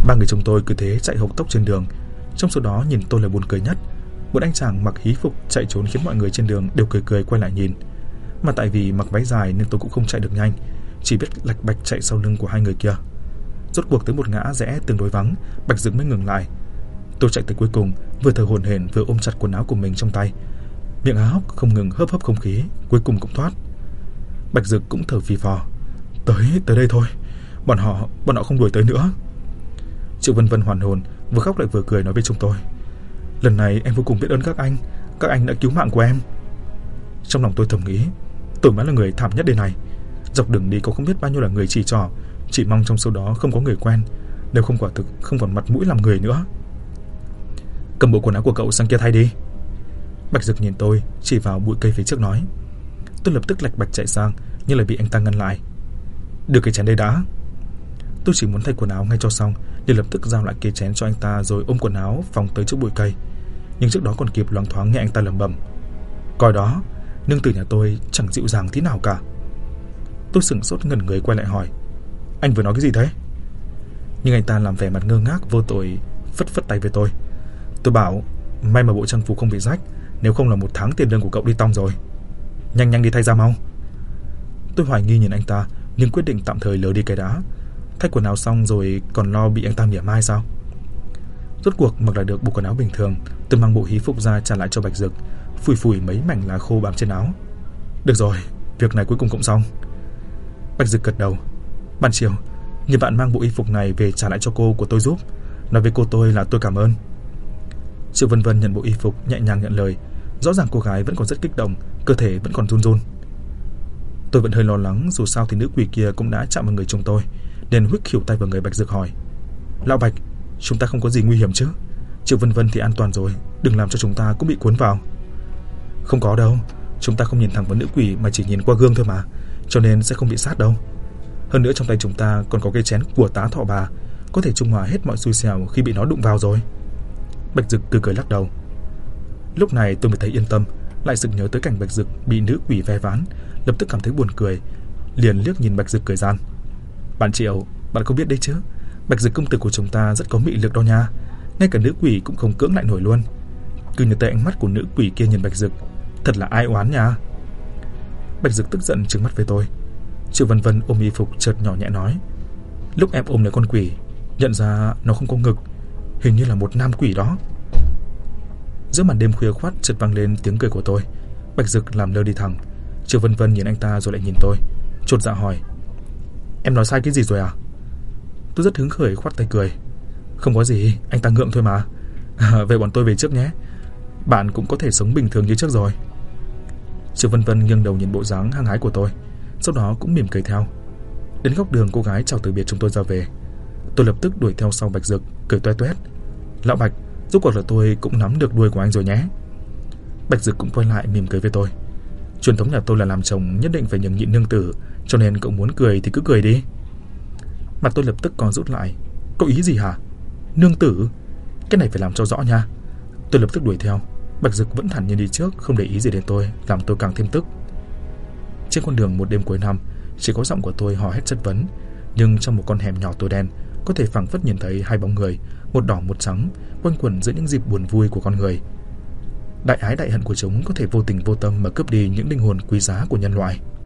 Ba người chúng tôi cứ thế chạy hộc tốc trên đường. Trong số đó nhìn tôi là buồn cười nhất, một anh chàng mặc hí phục chạy trốn khiến mọi người trên đường đều cười cười quay lại nhìn. Mà tại vì mặc váy dài nên tôi cũng không chạy được nhanh, chỉ biết lạch bạch chạy sau lưng của hai người kia. Rốt cuộc tới một ngã rẽ tương đối vắng, Bạch Dực mới ngừng lại. Tôi chạy tới cuối cùng, vừa thở hổn hển vừa ôm chặt quần áo của mình trong tay. Miệng há hốc không ngừng hớp hớp không khí, cuối cùng cũng thoát. Bạch Dực cũng thở phì phò. Tới đây thôi, bọn họ không đuổi tới nữa. Triệu Vân Vân hoàn hồn, vừa khóc lại vừa cười nói với chúng tôi: lần này em vô cùng biết ơn các anh đã cứu mạng của em. Trong lòng tôi thầm nghĩ, tôi mới là người thảm nhất đây này. Dọc đường đi có không biết bao nhiêu là người chỉ trỏ, chỉ mong trong số đó không có người quen, nếu không quả thực không còn mặt mũi làm người nữa. Cầm bộ quần áo của cậu sang kia thay đi. Bạch Dực nhìn tôi, chỉ vào bụi cây phía trước nói. Tôi lập tức lạch bạch chạy sang, nhưng lại bị anh ta ngăn lại. Đưa cái chén đây đã. Tôi chỉ muốn thay quần áo ngay cho xong, liền lập tức giao lại cái chén cho anh ta rồi ôm quần áo phóng tới trước bụi cây. Nhưng trước đó còn kịp loáng thoáng nghe anh ta lẩm bẩm: coi đó, nương tử nhà tôi chẳng dịu dàng tí nào cả. Tôi sững sốt ngẩn người quay lại hỏi: anh vừa nói cái gì thế? Nhưng anh ta làm vẻ mặt ngơ ngác vô tội, phất phất tay với tôi. Tôi bảo: may mà bộ trang phục không bị rách, nếu không là 1 tháng tiền lương của cậu đi tong rồi. Nhanh đi thay ra mau. Tôi hoài nghi nhìn anh ta, nhưng quyết định tạm thời lờ đi cái đá. Thay quần áo xong rồi còn lo bị anh ta mỉa mai sao? Rốt cuộc mặc lại được bộ quần áo bình thường, tôi mang bộ hí phục ra trả lại cho Bạch Dực, phủi mấy mảnh lá khô bám trên áo. Được rồi, việc này cuối cùng cũng xong. Bạch Dực gật đầu. Bạn Triều, nhờ bạn mang bộ y phục này về trả lại cho cô của tôi giúp, nói với cô tôi là tôi cảm ơn. Triệu Vân Vân nhận bộ y phục nhẹ nhàng nhận lời. Rõ ràng cô gái vẫn còn rất kích động, cơ thể vẫn còn run run. Tôi vẫn hơi lo lắng, dù sao thì nữ quỷ kia cũng đã chạm vào người chúng tôi, nên huých khỉu tay vào người Bạch Dực hỏi: Lão Bạch, chúng ta không có gì nguy hiểm chứ? Triệu Vân Vân thì an toàn rồi, đừng làm cho chúng ta cũng bị cuốn vào. Không có đâu, chúng ta không nhìn thẳng vào nữ quỷ mà chỉ nhìn qua gương thôi mà, cho nên sẽ không bị sát đâu. Hơn nữa trong tay chúng ta còn có cây chén của tá thọ bà, có thể trung hòa hết mọi xui xẻo khi bị nó đụng vào rồi. Bạch Dực cười lắc đầu. Lúc này tôi mới thấy yên tâm, lại sực nhớ tới cảnh Bạch Dực bị nữ quỷ ve ván, lập tức cảm thấy buồn cười, liền liếc nhìn Bạch Dực cười gian. Bạn Triệu, bạn không biết đấy chứ, Bạch Dực công tử của chúng ta rất có mị lực đó nha, ngay cả nữ quỷ cũng không cưỡng lại nổi luôn. Cứ nhớ tới ánh mắt của nữ quỷ kia nhìn Bạch Dực, thật là ai oán nha. Bạch Dực tức giận trừng mắt với tôi. Triệu Vân Vân ôm y phục chợt nhỏ nhẹ nói: lúc em ôm lấy con quỷ, nhận ra nó không có ngực, hình như là một nam quỷ đó. Giữa màn đêm khuya khoắt chợt vang lên tiếng cười của tôi. Bạch Dực làm lơ đi thẳng. Triệu Vân Vân nhìn anh ta rồi lại nhìn tôi, chột dạ hỏi: em nói sai cái gì rồi à? Tôi rất hứng khởi khoát tay cười: không có gì, anh ta ngượng thôi mà. Vậy bọn tôi về trước nhé, bạn cũng có thể sống bình thường như trước rồi. Triệu Vân Vân nghiêng đầu nhìn bộ dáng hăng hái của tôi, sau đó cũng mỉm cười theo. Đến góc đường cô gái chào từ biệt chúng tôi ra về. Tôi lập tức đuổi theo sau Bạch Dực, cười toe toét: Lão Bạch, rốt cuộc là tôi cũng nắm được đuôi của anh rồi nhé. Bạch Dực cũng quay lại mỉm cười với tôi. Truyền thống nhà tôi là làm chồng nhất định phải nhường nhịn nương tử, cho nên cậu muốn cười thì cứ cười đi. Mặt tôi lập tức co rút lại. Cậu ý gì hả? Nương tử? Cái này phải làm cho rõ nha. Tôi lập tức đuổi theo. Bạch Dực vẫn thản nhiên đi trước, không để ý gì đến tôi, làm tôi càng thêm tức. Trên con đường một đêm cuối năm, chỉ có giọng của tôi hò hét chất vấn, nhưng trong một con hẻm nhỏ tối đen, có thể phảng phất nhìn thấy hai bóng người, một đỏ một trắng, quanh quẩn giữa những dịp buồn vui của con người. Đại ái đại hận của chúng có thể vô tình vô tâm mà cướp đi những linh hồn quý giá của nhân loại.